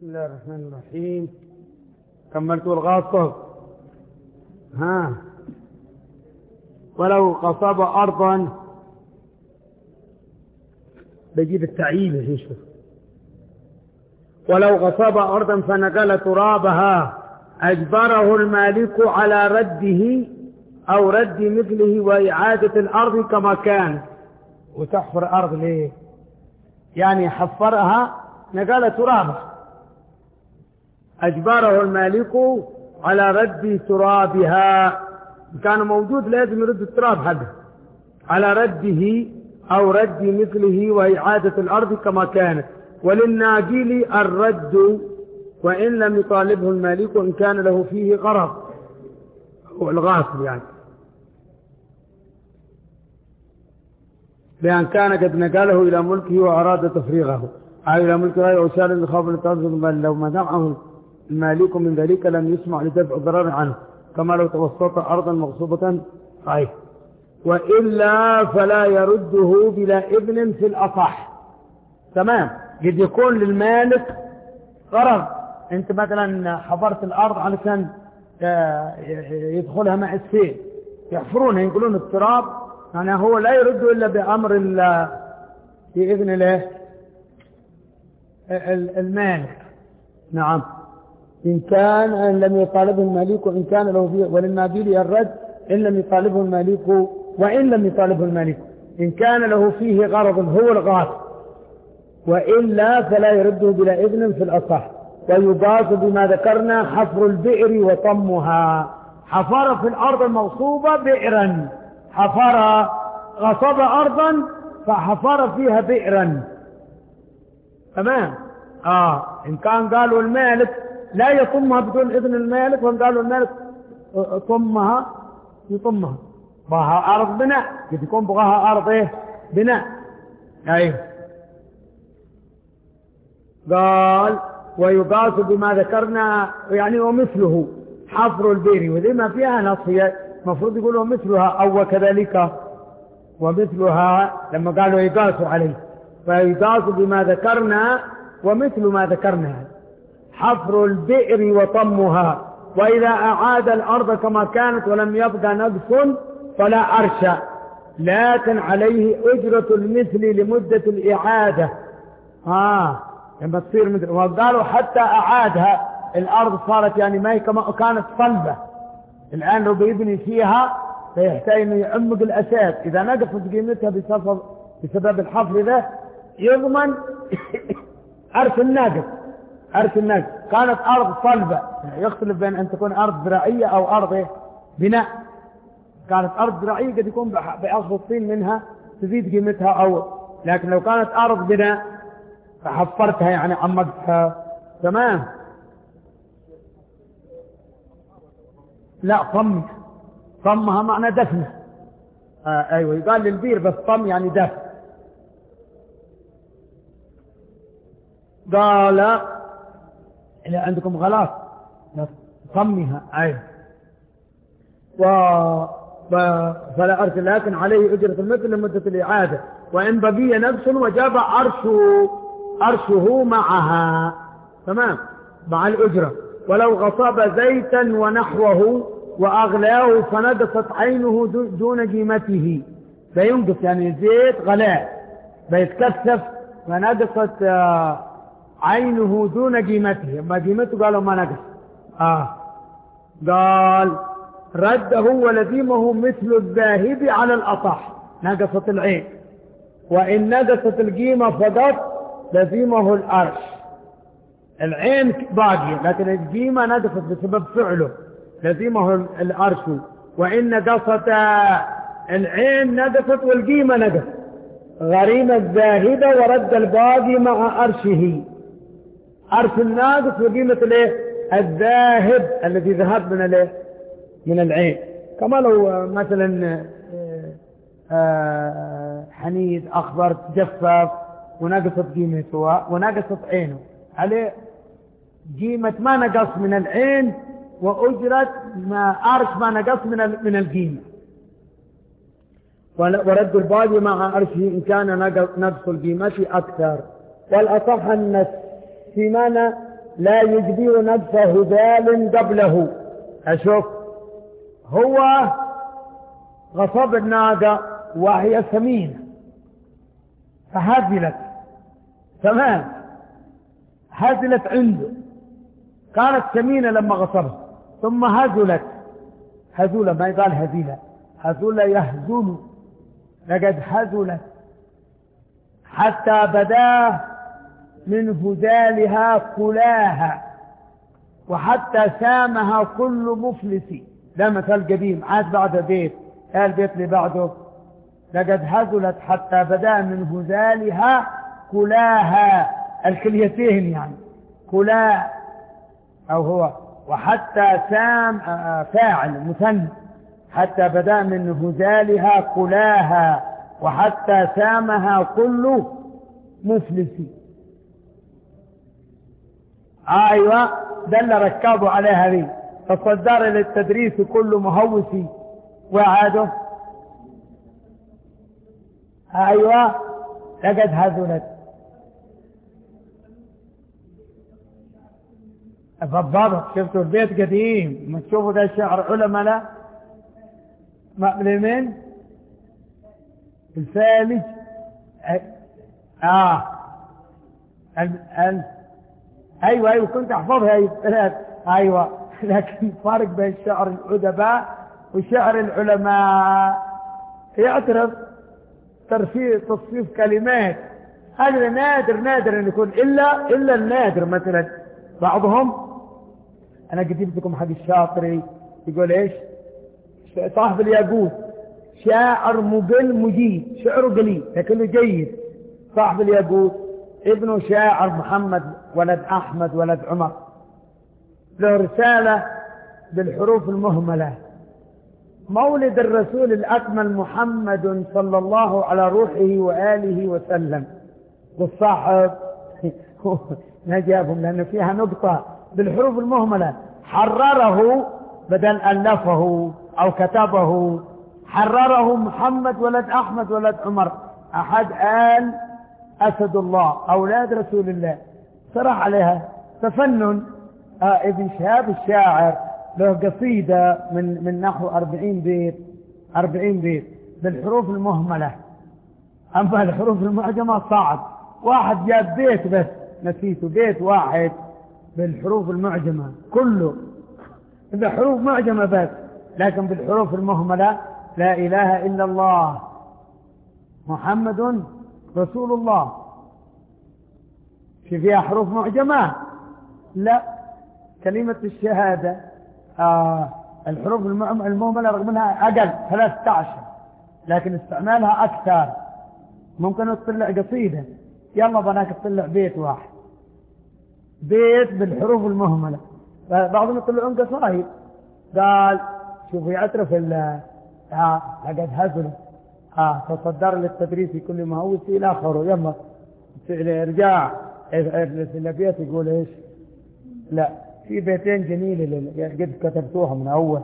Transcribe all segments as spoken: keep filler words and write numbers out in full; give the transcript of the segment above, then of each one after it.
بسم الله الرحمن الرحيم. كملت الغاصب. ها ولو قصب أرضا، بجيب التعيين يشوف. ولو غصب أرضا فنقل ترابها أجبره المالك على رده أو رد مثله وإعادة الأرض كما كان. وتحفر أرض ليه؟ يعني حفرها نقل ترابها، أجبره المالك على رد ترابها. كان موجود لازم يرد التراب حقه على رده أو رد مثله وإعادة الأرض كما كانت. وللناجيل الرد وإن لم يطالبه المالك إن كان له فيه غرض، هو الغاصب يعني، بأن كان قد نقله إلى ملكه وأراد تفريغه أو إلى ملك غيره وسال بخوف لتنزل، بل لو منعه المالك من ذلك لم يسمع لدفع الضرر عنه، كما لو توسط أرضا مغصوبة صحيح. وإلا فلا يرده بلا إذن في الأصح. تمام. قد يكون للمالك غرض، انت مثلا حفرت الأرض علشان يدخلها مع السيل، يحفرونها ينقلون التراب، يعني هو لا يرد إلا بأمر بإذن له المالك. نعم. إن كان إن لم يطالبه المالك وإن كان له فيه، وللنابيل الرد إن لم يطالبه المالك وإن لم يطالبه المالك إن كان له فيه غرض هو الغاصب، وإلا فلا يرده بلا إذن في الأصح. ويباس بما ذكرنا حفر البئر وطمها. حفر في الأرض المغصوبة بئرا، حفر غصب أرضا فحفر فيها بئرا. تمام. آه إن كان قالوا المالك لا يطمها بدون إذن المالك، وإن قالوا المالك طمها يطمها. بغاها أرض بناء، قد يكون بغاها أرض إيه بناء. أيوه. قال ويقاس بما ذكرنا يعني ومثله حفر البئر، وذي ما فيها نص، هي المفروض يقولوا مثلها أو وكذلك ومثلها لما قالوا يقاسوا عليه. فيقاس بما ذكرنا ومثل ما ذكرنا حفر البئر وطمها. وإذا أعاد الأرض كما كانت ولم يبقى نقص فلا أرشى، لكن عليه أجرة المثل لمدة الإعادة. آه لما تصير مثل، وقالوا حتى أعادها الأرض صارت يعني ما هي كما كانت صلبة، الآن لو بيبني فيها فيحتاج أنه يعمق الأساس. إذا نقصت قيمتها بسبب بسبب الحفر ذا يضمن أرث الناقص. أرث الناقص كانت أرض صلبة، يختلف بين أن تكون أرض زراعية أو أرض بناء. كانت أرض زراعية قد يكون بأخذ الطين منها تزيد قيمتها، أو لكن لو كانت أرض بناء فحفرتها يعني عمقتها. تمام. لا طم، طمها معنى دفنه. آه أيوة يقال للبير بس طم يعني دفن. قال إذا عندكم غلاف طمها أيوة. و... فلا أرث، لكن عليه أجرة المثل لمدة الإعادة. وإن بقي نفس وجاب أرشه أرشه معها. تمام. مع الأجرة. ولو غصب زيتا ونحوه وأغلاه فنقصت عينه دون قيمته، بينقص يعني زيت غلاء بيتكثف فنقصت عينه دون قيمته، ما قيمته قالوا ما نقص. آه قال رده ولزيمه مثل الذاهب على الأصح، نقصت العين. وإن نقصت القيمة فقط لزيمه الأرش. العين باقية لكن القيمة نقصت بسبب فعله، لزيمه الأرش. وإن نقصت العين نقصت والقيمة نقصت، غريم الذاهب ورد الباقي مع أرشه. أرش الناقص وقيمة الايه الذاهب الذي ذهب من الايه من العين. كما لو مثلا حنيد أخضر جفاف ونقصت قيمته ونقصت عينه، عليه قيمة ما نقص من العين وأجرة ما أرش ما نقص من من القيمة. ورد الباقي مع أرشه إن كان نقص القيمة أكثر. والأصح أن الثمن لا يجبر نفسه هذال قبله. أشوف هو غصب الناقة وهي سمينة فهزلت، تمام، هزلت عنده، كانت سمينة لما غصبها ثم هزلت. هزولة ما يقال هزيلة، هزولة يهزل، لقد هزلت حتى بدا من هزالها كلاها وحتى سامها كل مفلس. ده مثال قديم عاد بعد بيت، قال البيت اللي بعده لقد هزلت حتى بدا من هزالها كلاها، الكليتين يعني كلا أو هو، وحتى سام فاعل مثنى، حتى بدا من هزالها كلاها وحتى سامها كل مفلس. ايوه ده اللي ركبوا عليها دي، تصدر للتدريس كل مهوس وعاده. ايوه لقد هزلت بالضبط. شفتوا البيت قديم، ما تشوفوا ده شعر علماء لا مؤلمين الفالج. اه ال... ال... ايوه ايوه كنت احفظها ايوه ايوه. لكن فرق بين شعر الادباء وشعر العلماء، يعترف ترفيه تصفيف كلمات، هذا نادر نادر ان يكون الا الا النادر. مثلا بعضهم، انا جبت لكم حق الشاطري يقول ايش؟ صاحب الياقوت شاعر مقل مجيد، شعره قليل لكنه جيد. صاحب الياقوت ابنه شاعر محمد ولد احمد ولد عمر، له رسالة بالحروف المهملة: مولد الرسول الأكمل محمد صلى الله على روحه وآله وسلم. والصاحب ما جابهم لأنه فيها نقطة بالحروف المهملة، حرره بدل ألفه أو كتبه، حرره محمد ولد أحمد ولد عمر أحد آل أسد الله أولاد رسول الله. صرح عليها تفنن. آه ابن شهاب الشاعر له قصيدة من من نحو أربعين بيت أربعين بيت بالحروف المهملة. أما الحروف المعجمة صعب، واحد جاب بيت بس نسيته، بيت واحد بالحروف المعجمة كله بحروف معجمة بس، لكن بالحروف المهملة لا إله إلا الله محمد رسول الله. في فيها حروف معجمة؟ لا، كلمة الشهادة آه الحروف المهملة رغم انها اقل ثلاثة عشر لكن استعمالها اكثر. ممكن تطلع قصيدة، يلا بناك تطلع بيت واحد، بيت بالحروف المهملة. بعضهم يطلعون قصائد. قال شوفوا يعترف ال اه لقد هزل اه تصدر للتدريس كل مهوس الى اخره. يلا ارجع البيت يقول ايش؟ لا، في بيتين جميلة قد كتبتوها من أول.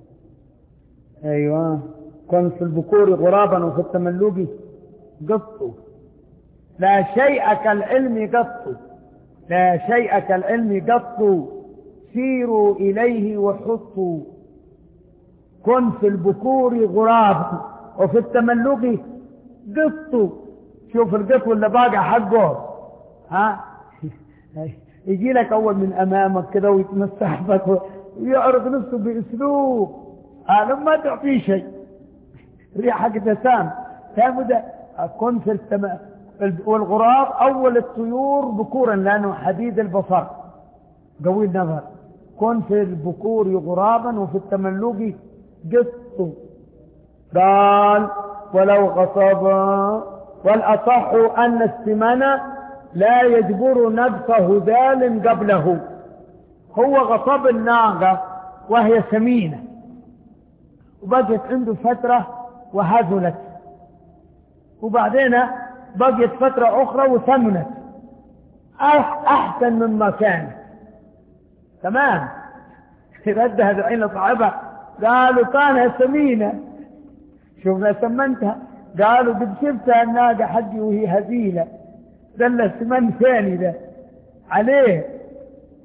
أيوة، كن في البكور غرابا وفي التملق قط، لا شيء كالعلم قط، لا شيء كالعلم قط، سيروا إليه وحطوا. كن في البكور غرابا وفي التملق قط. شوف القط ولا باقع حقه، ها يجي لك أول من أمامك كده ويتمسح بك ويعرض نفسه بأسلوب أنا ما تعطيه شيء، ريحة دسام تابدا. كن في التم... والغراب أول الطيور بكورا لأنه حديد البصر قوي النظر. كن في البكور غرابا وفي التملق قط. قال ولو غصب. والأصح أن السمنة لا يجبر نبس هذال قبله. هو غصب الناقة وهي سمينة وبقيت عنده فترة وهزلت، وبعدين بقيت فترة أخرى وثمنت أحسن مما كانت. تمام. ردها دعين صاحبها قالوا كانها سمينة، شوفنا سمنتها. قالوا قد شفتها الناقة حقي وهي هزيلة، دل السمن ثاني ده عليه.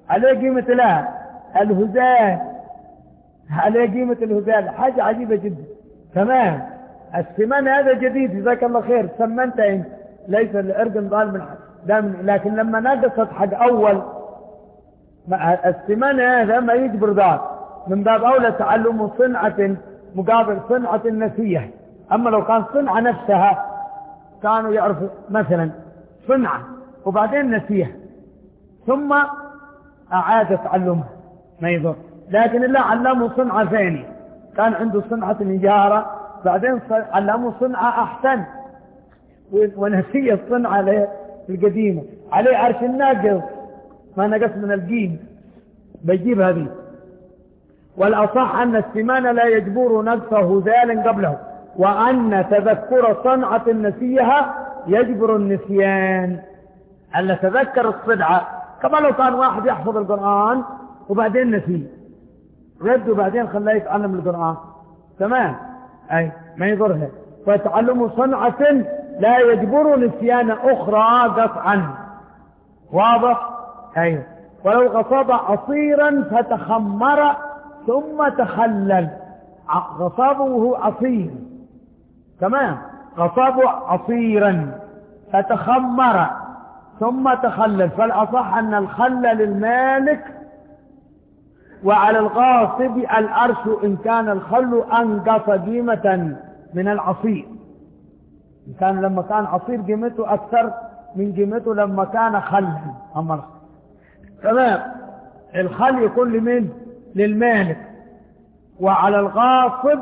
عليه قيمة لا الهزال، عليه قيمة الهزال، حاجة عجيبة جدا. تمام. السمان هذا جديد جزاك الله خير، سمنت انت، ليس الارجن ضال من دام، لكن لما نقصت حق اول السمان هذا ما يجبر ذلك، من باب اولى تعلم صنعة مقابل صنعة النسية. اما لو كان صنعة نفسها كانوا يعرفوا مثلا صنعة وبعدين نسيها ثم اعاد تعلمها ما يضر، لكن الله علمه صنعة ثانية، كان عنده صنعة النجارة بعدين علمه صنعة احسن ونسي الصنعة القديمة. عليه عرش الناقص ما نقص من القيم بيجيب هذه. والأصح أن السمان لا يجبر نقصه ذالا قبله، وأن تذكر صنعة نسيها يجبر النسيان. ألا تذكر الصنعة كما لو كان واحد يحفظ القرآن وبعدين نسيه رد وبعدين خلاه يتعلم القرآن تمام، أي ما يضرها. فتعلم صنعة لا يجبر نسيان أخرى قطعا، واضح؟ أيوه. ولو غصب عصيرا فتخمر ثم تخلل، غصبه عصير تمام، غصب عصيرا فتخمر ثم تخلل، فالأصح أن الخل للمالك وعلى الغاصب الأرش إن كان الخل أنقص قيمة من العصير. إن كان لما كان عصير قيمته أكثر من قيمته لما كان خلا. أما تمام. الخل يكون لمن؟ للمالك، وعلى الغاصب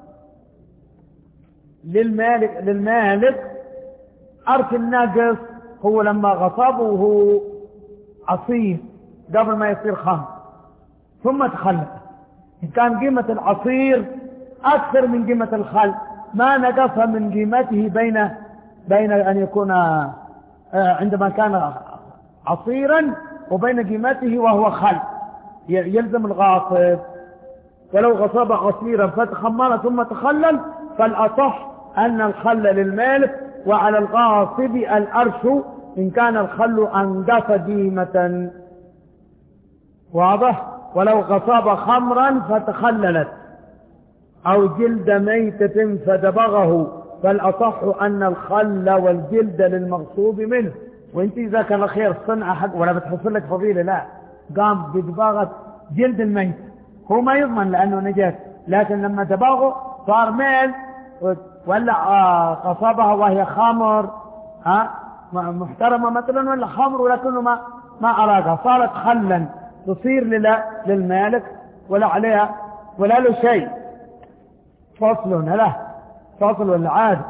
للمالك للمالك أرش الناقص هو لما غصبه عصير قبل ما يصير خمر ثم تخلل. إن كان قيمة العصير أكثر من قيمة الخل ما نقص من قيمته بين بين أن يكون عندما كان عصيرا وبين قيمته وهو خل، يلزم الغاصب. ولو غصب عصيرا فتخمر ثم تخلل فالأصح أن الخل للمالك وعلى الغاصب الأرش إن كان الخل أنقص قيمة، واضح؟ ولو غصب خمرا فتخللت أو جلد ميتة فدبغه فالأصح أن الخل والجلد للمغصوب منه. وانت إذا كان خير صنع حق ولا بتحصل لك فضيلة، لا قام بدباغة جلد الميت هو ما يضمن لأنه نجاس، لكن لما دباغه صار ميل ولا قصبها وهي خمر ها محترمة مثلا ولا خمر ولكنه ما ما أرادها صارت خلا تصير للمالك ولا عليها ولا له شيء. فصل له فصل ولا عاد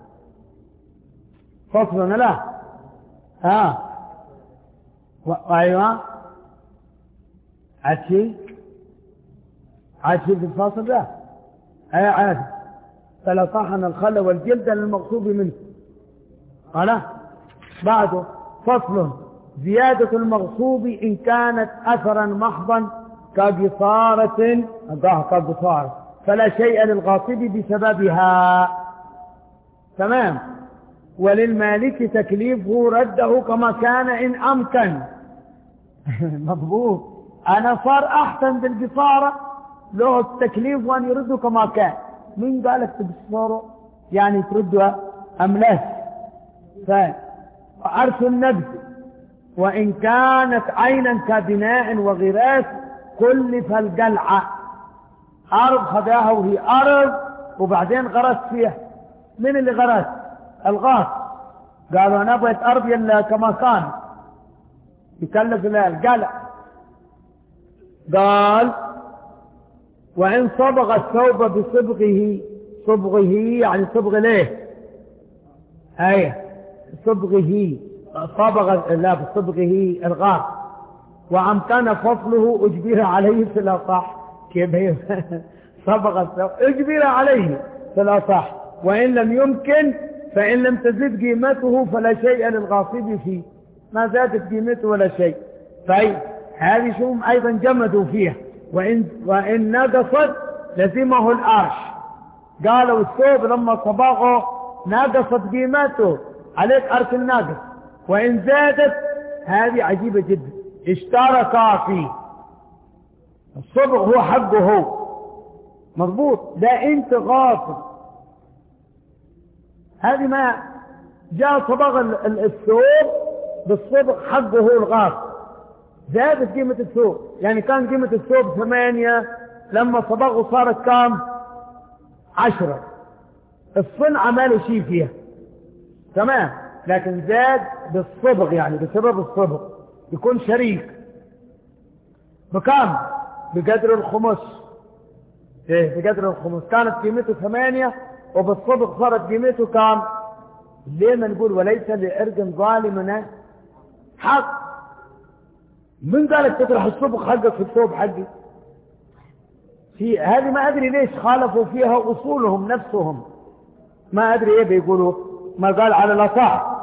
فصل له ها ايوه عشي عشي في الفصل ده اي عاد. فلا صحن الخل والجلد للمغصوب منه. قال بعده فصل زيادة المغصوب إن كانت أثرا محضا كقصارة كقصارة فلا شيء للغاصب بسببها تمام. وللمالك تكليفه رده كما كان إن أمكن. مضبوط. أنا صار أحسن بالقصارة له التكليف وأن يرده كما كان. مين قالك تقصره يعني تردها أملاس فعرش النبذ وإن كانت عينا كبناء وغراس كلف القلعة. أرض خذاها وهي أرض وبعدين غرس فيها. من اللي غرس؟ الغاص. قالوا أنا بغيت أرض يلا كما كان يكلف لها القلع. قال وإن صبغ الثوب بصبغه صبغه يعني صبغ ليه ايه صبغه صبغ لا بصبغه الغاص وأمكن فصله أجبر عليه في الأصح. كيف هي صبغ الثوب أجبر عليه في الأصح. وإن لم يمكن فإن لم تزد قيمته فلا شيء للغاصب فيه، ما زادت قيمته ولا شيء. طيب هذه شو أيضا جمدوا فيها. وإن, وإن نقصت لزمه الأرش. قالوا الثوب لما صبغه نقصت قيمته عليك أرش الناقص. وإن زادت هذه عجيبة جدا اشتركا فيه. الصبغ هو حقه هو مضبوط، ده انت غاصب. هذه ما جاء صبغ الثوب بالصبغ حقه هو الغاصب، زادت قيمة الثوب. يعني كان قيمة الثوب ثمانية، لما صبغه صارت كام؟ عشرة. الصنعة ما له شيء فيها تمام، لكن زاد بالصبغ، يعني بسبب الصبغ يكون شريك. بكام؟ بقدر الخمس. ايه بقدر الخمس؟ كانت قيمته ثمانية وبالصبغ صارت قيمته كام؟ ليه ما نقول وليس لعرق ظالمنا حق؟ من قالك تطرح الصبغ حقك في الثوب حقي؟ في هذه ما أدري ليش خالفوا فيها أصولهم نفسهم، ما أدري إيه بيقولوا. ما قال على الأصح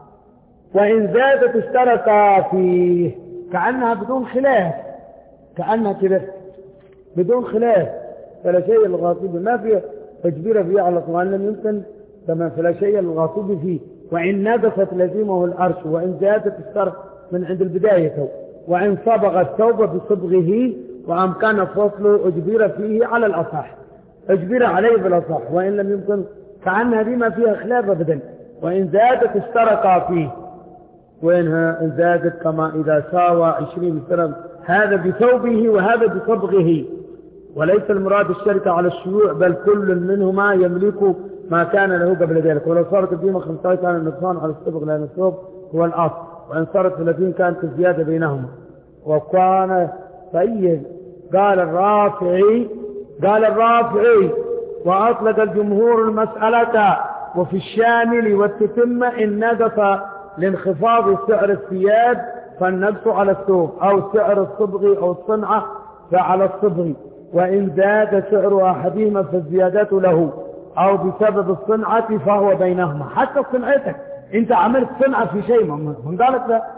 وإن زادت اشتركا فيه، كأنها بدون خلاف، كأنها كده بدون خلاف. فلا شيء الغاصب ما فيه تجبير فيه على طبعا لم يمكن كما فلا شيء الغاصب فيه. وإن نقصت لزمه الأرش، وإن زادت اشترك من عند البداية، وإن صبغ الثوب بصبغه وأمكن فصله أجبر فيه على الأصح، أجبر عليه بالأصح. وإن لم يمكن كأنها دي ما فيها خلاف أبدا. وإن زادت اشتركا فيه، وإنها إن زادت كما إذا ساوى عشرين اشترك، هذا بثوبه وهذا بصبغه. وليس المراد الشركة على الشيوع، بل كل منهما يملك ما كان له قبل ذلك. ولو صارت القيمة خمسة عشر كان النقصان على الصبغ، لأن الثوب هو الأصل. وإن صارت ثلاثين كانت الزيادة بينهما. وكان طيب. قال الرافعي قال الرافعي وأطلق الجمهور المسألة وفي الشامل والتتمة إن نقص لانخفاض سعر الثياب فالنقص على الثوب، أو سعر الصبغ أو الصنعة فعلى الصبغ. وإن زاد سعر أحدهما فالزيادة له، أو بسبب الصنعة فهو بينهما. حتى صنعتك أنت عملت صنعة في شيء من قالت لا،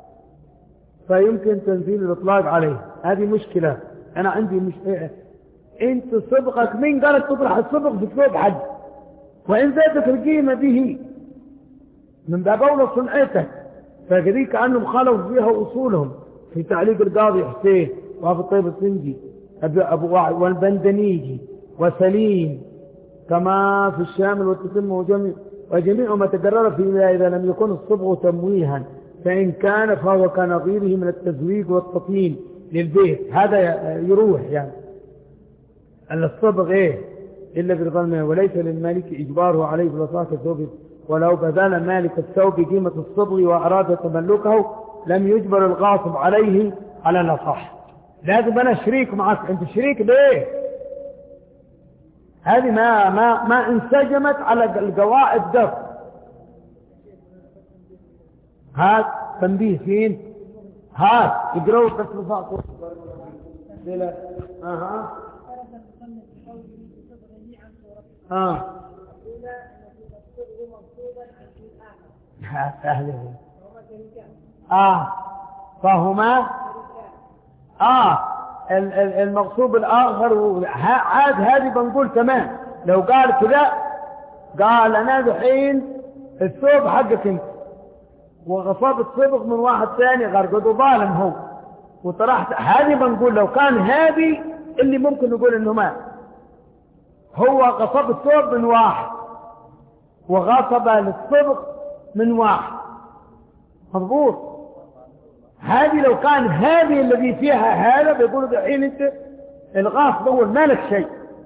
فيمكن تنزيل الإطلاق عليه. هذه مشكلة. أنا عندي مش إيه. أنت صبغك مين قالت تطرح الصبغ في الثوب حد؟ وإن زادت القيمة به من باب أولى صنعتك، فكذلك كأنهم خالفوا فيها أصولهم. في تعليق القاضي حسين وأبو الطيب السنجي أبو والبندنيجي وسليم كما في الشامل والتتمة وجميع وجميع ما تكرر فيما إذا لم يكن الصبغ تمويها، فإن كان فهو كنظيره من التزويق والتطيين للبيت. هذا يروح يعني الصبغ إيه إلا برضا، وليس للمالك إجباره عليه بلصاة الثوب. ولو بذل مالك الثوب قيمة الصبغ وأراد تملكه لم يجبر الغاصب عليه على الأصح. لازم أنا شريك معك. أنت شريك ليه؟ هذه ما ما ما انسجمت على القواعد ده. هات تنبيه فين؟ هات اقرأوا بس رفاقه. لا اها اه سهل. اه فهما اه المغصوب الآخر عاد. هذه بنقول تمام. لو قال كذا قال أنا دحين الثوب حقك انت وغصبت صبغ من واحد ثاني غرقده ظالم هو وطرحت، هذه بنقول لو كان هذه اللي ممكن نقول انه ما هو غصب الثوب من واحد وغصب للصبغ من واحد مضبوط. هذه لو كان هذه الذي فيها هذا بيقولوا دحين انت الغاصب هو ما لك شيء.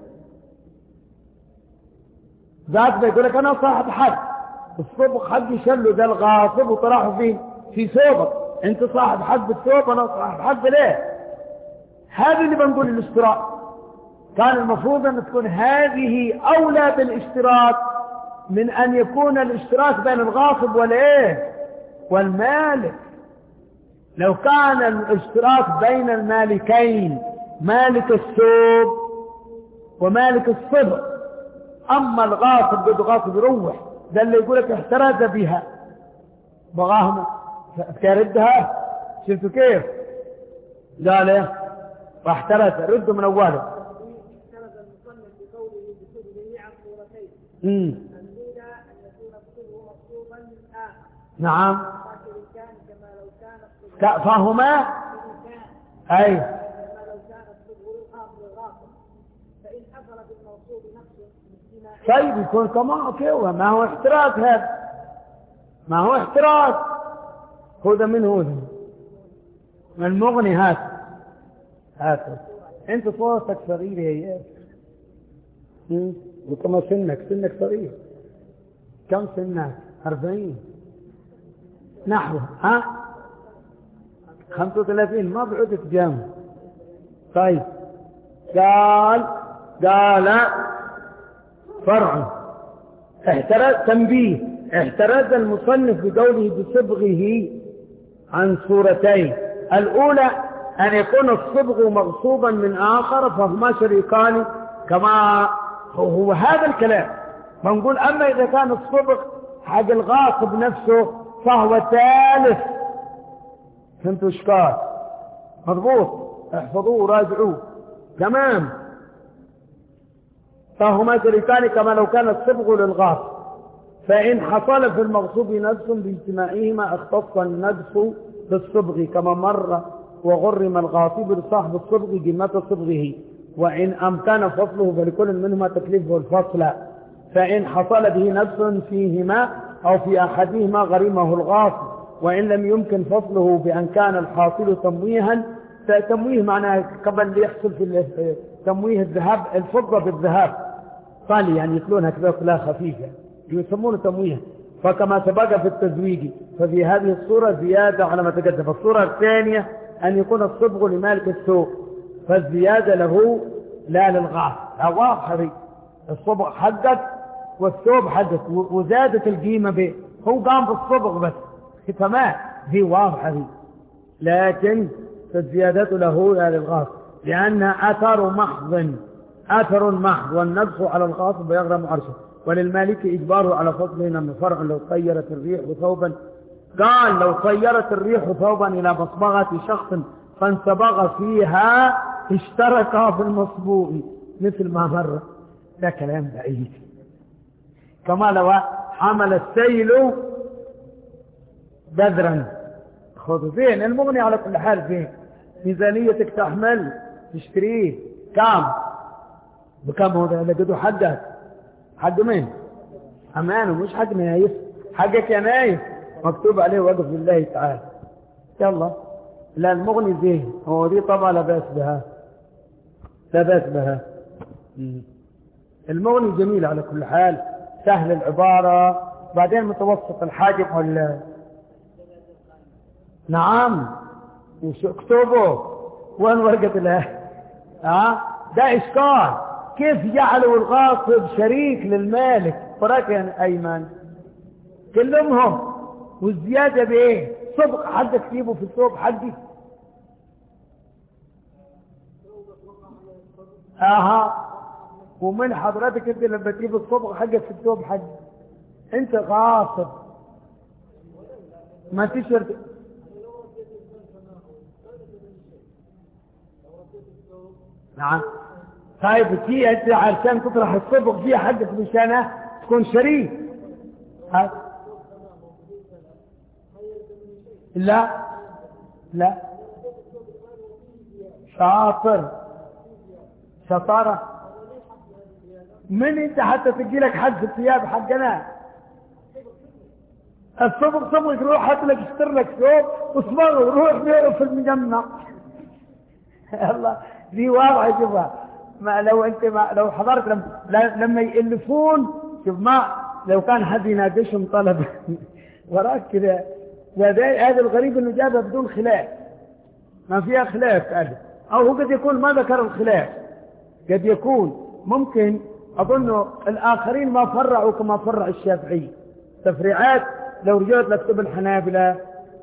ذات بيقول لك انا صاحب حق، الصبغ حقي شله ده الغاصب وطرحه فين؟ في ثوبك. انت صاحب حق بالثوب انا صاحب حق ليه؟ هذا اللي بنقول الاشتراك. كان المفروض ان تكون هذه اولى بالاشتراك من ان يكون الاشتراك بين الغاصب والايه والمالك. لو كان الاشتراك بين المالكين مالك الثوب ومالك الصبغ، اما الغاصب بده غاصب يروح ده اللي يقول لك احترز بها بغاهم تردها. شفتوا كيف قال ايه واحترز رده من اوله. احترز المصنف بقوله بصوب جميع الصورتين الاولى ان يكون الصبغ مطلوبا للاخر. نعم كان كما لو كان الصبغ فهما أي لو كان الصبغ للقاصر الغاصب فإن حصل في الموصول نقص اجتماعي. طيب يكون كما كيوه ما هو احتراز هذا، ما هو احتراز. هذا من هو من المغني. هات هات انت صوتك صغير يا ايه، وكما سنك سنك صغير. كم سنك؟ أربعين نحو ها خمسة وثلاثين، ما بعد تجامع. طيب قال قال فرع احترز تنبيه احترز المصنف بقوله بصبغه عن صورتين. الأولى أن يكون الصبغ مغصوبا من آخر فهما شريكان كما هو هذا الكلام. فنقول أما إذا كان الصبغ حق الغاصب نفسه فهو ثالث. فهمتوا اشكال؟ مضبوط، احفظوه وراجعوه تمام. فهما شريكان كما لو كان الصبغ للغاصب، فإن حصل في المغصوب نفس باجتماعهما اختص النفس بالصبغ كما مر وغرم الغاصب لصاحب الصبغ قيمة صبغه، وإن أمكن فصله فلكل منهما تكليفه الفصل. فإن حصل به نفس فيهما أو في أحدهما غرمه الغاصب، وإن لم يمكن فصله بأن كان الحاصل تمويها. تمويه معناه قبل اللي يحصل في تمويه الذهب الفضة بالذهب طالي، يعني يتلونها كذا كلها خفيفة يسمونه تمويه. فكما سبق في التزويج ففي هذه الصورة زيادة على ما تقدم. الصورة الثانية أن يكون الصبغ لمالك السوق فالزيادة له لا للغاص. واضح الصبغ حقك والثوب حقك وزادت القيمة به، هو قام بالصبغ بس تمام، هي واضحة هي. لكن فالزيادة له لا للغاص لأنها أثر محض أثر محض، والنقص على الغاصب يغرم عرشه، وللمالك إجباره على فضله من فرع لو طيرت الريح ثوبا. قال لو طيرت الريح ثوبا إلى مصبغة شخص فانصبغ فيها اشتركا في المصبوغ مثل ما مر. ده كلام بعيد. كما لو حمل السيل بذرا خذوا فين المغني على كل حال فين ميزانيتك تحمل تشتريه كام بكم؟ هو ده لقيته حقك حق مين؟ أمانه مش حق نايف، حقك يا نايف مكتوب عليه وقف لله تعالى. يلا لا المغني زين هو دي طبعا لا بأس بها لا بأس بها. المغني جميل على كل حال، سهل العبارة، بعدين متوسط الحاجب ولا نعم وش اكتبه وين ورقة الله ها؟ ده إشكال كيف جعلوا الغاصب شريك للمالك؟ فراك يا أيمن كلمهم والزيادة بإيه؟ صبغ حدك تجيبه في الثوب حدي اها ومن حضرتك انت لما تجيب الصبغ حقك في الثوب حدي انت غاصب ما تشرت. نعم طيب تي انت عشان تطرح الصبغ فيها حدك مشانه تكون شريك. ها لا لا شاطر شطارة من انت حتى تجي لك حد في الثياب حقنا الصبغ صبغ روح هات لك اشتر لك ثوب وصبغه وروح بيعه في المجمع. الله دي واضحه. شوفها ما لو انت ما لو حضرت لما, لما يألفون شوف ما لو كان حد يناقشهم طلب وراك كذا هذا الغريب انه جابها بدون خلاف ما فيها خلاف هذا او هو قد يكون ما ذكر الخلاف قد يكون ممكن اظن الاخرين ما فرعوا كما فرع الشافعي تفريعات. لو رجعت لكتب الحنابلة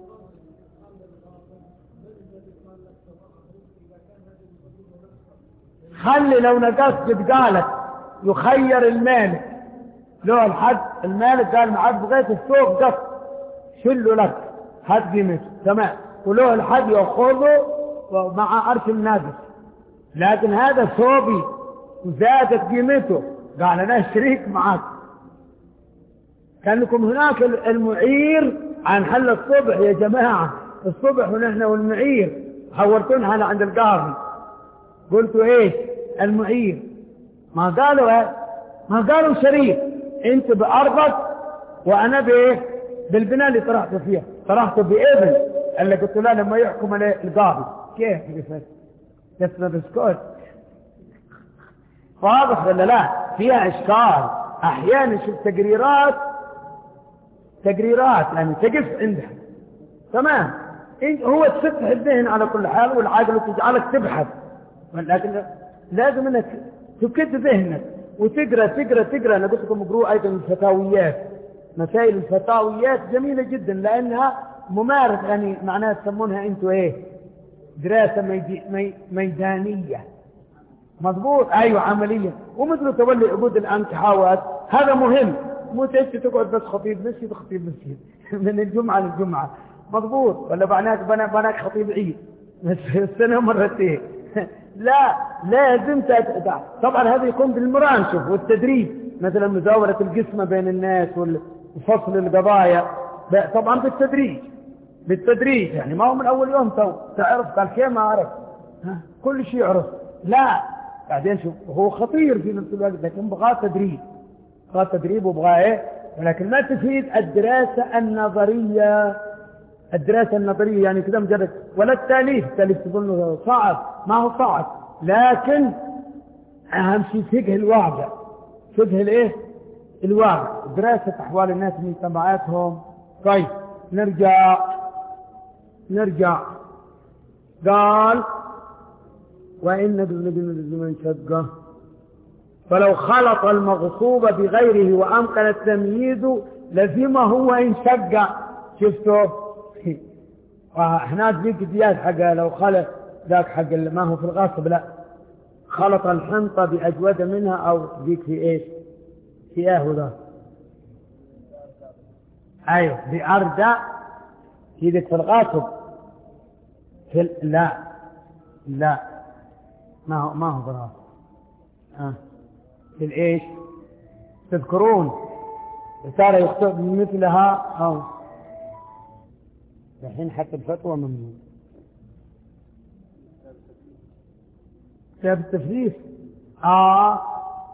خلي لو نقصت قالت يخير المالك لو الحد المالك قال معاد بغيت السوق قص شله لك حد قيمته تمام ولو الحد يأخذه مع عرش الناقص لكن هذا ثوبي وزادت قيمته قال انا شريك معك. كان لكم هناك المعير عن حل الصبح يا جماعة الصبح ونحن والمعير حورتونها أنا عند القاضي قلتوا ايش المعير؟ ما قالوا ايه؟ ما قالوا شريك، انت بأرضك وانا بايه؟ بالبناء اللي طرحته فيها، طرحته بابن اللي قلت له لما يحكم عليه القاضي. كيف كيف تسمى بسكوت؟ واضح ولا لا؟ فيها اشكال. احيانا شوف تقريرات تقريرات يعني تقف عندها تمام، هو تفتح الذهن على كل حال والعقل تجعلك تبحث، لكن لازم انك تكد ذهنك وتقرا تقرا تقرا. انا قلت لكم اقروا ايضا الفتاويات، مسائل الفتاويات جميله جدا لانها ممارس، يعني معناها تسمونها انتوا ايه؟ دراسه ميدي مي ميدانيه. مضبوط، ايوه عمليه. ومثل تولي عقود الانكحاوات هذا مهم، مو تأتي تقعد بس خطيب مسجد خطيب مسجد من الجمعه للجمعه. مضبوط، ولا بعناك بناك خطيب عيد السنه مرتين لا، لازم تتدع. طبعا هذا يكون بالمرانشف والتدريب، مثلا مزاولة القسمة بين الناس وفصل القضايا، طبعا بالتدريج بالتدريج يعني ما هو من أول يوم تو تعرف قال كيف ما عرف كل شيء عرف، لا بعدين شوف هو خطير في نفس الوقت، لكن بغاه تدريب بغاه تدريب وبغاه ايه، ولكن ما تفيد الدراسة النظرية. الدراسة النظرية يعني كذا مجرد، ولا التاليف التاليف تظنه صعب، ما هو صعب، لكن أهم شيء فقه الواقع. فقه الايه؟ الواقع، دراسة أحوال الناس من مجتمعاتهم. طيب نرجع نرجع قال وإن من شقه فلو خلط المغصوب بغيره وأمكن التمييز لزمه وإن شق. شفتوا هناك ذيك ديات حق لو خلط ذاك حق ما هو في الغصب، لا خلط الحنطة بأجود منها أو ذيك في إيش في آه ذا أيوه بأردى في ذيك في الغصب في لا لا ما هو ما هو بالغصب آه. في الإيش تذكرون صار يخطب مثلها أو الحين حتى الفتوى ممنوع. كتاب التفليس آه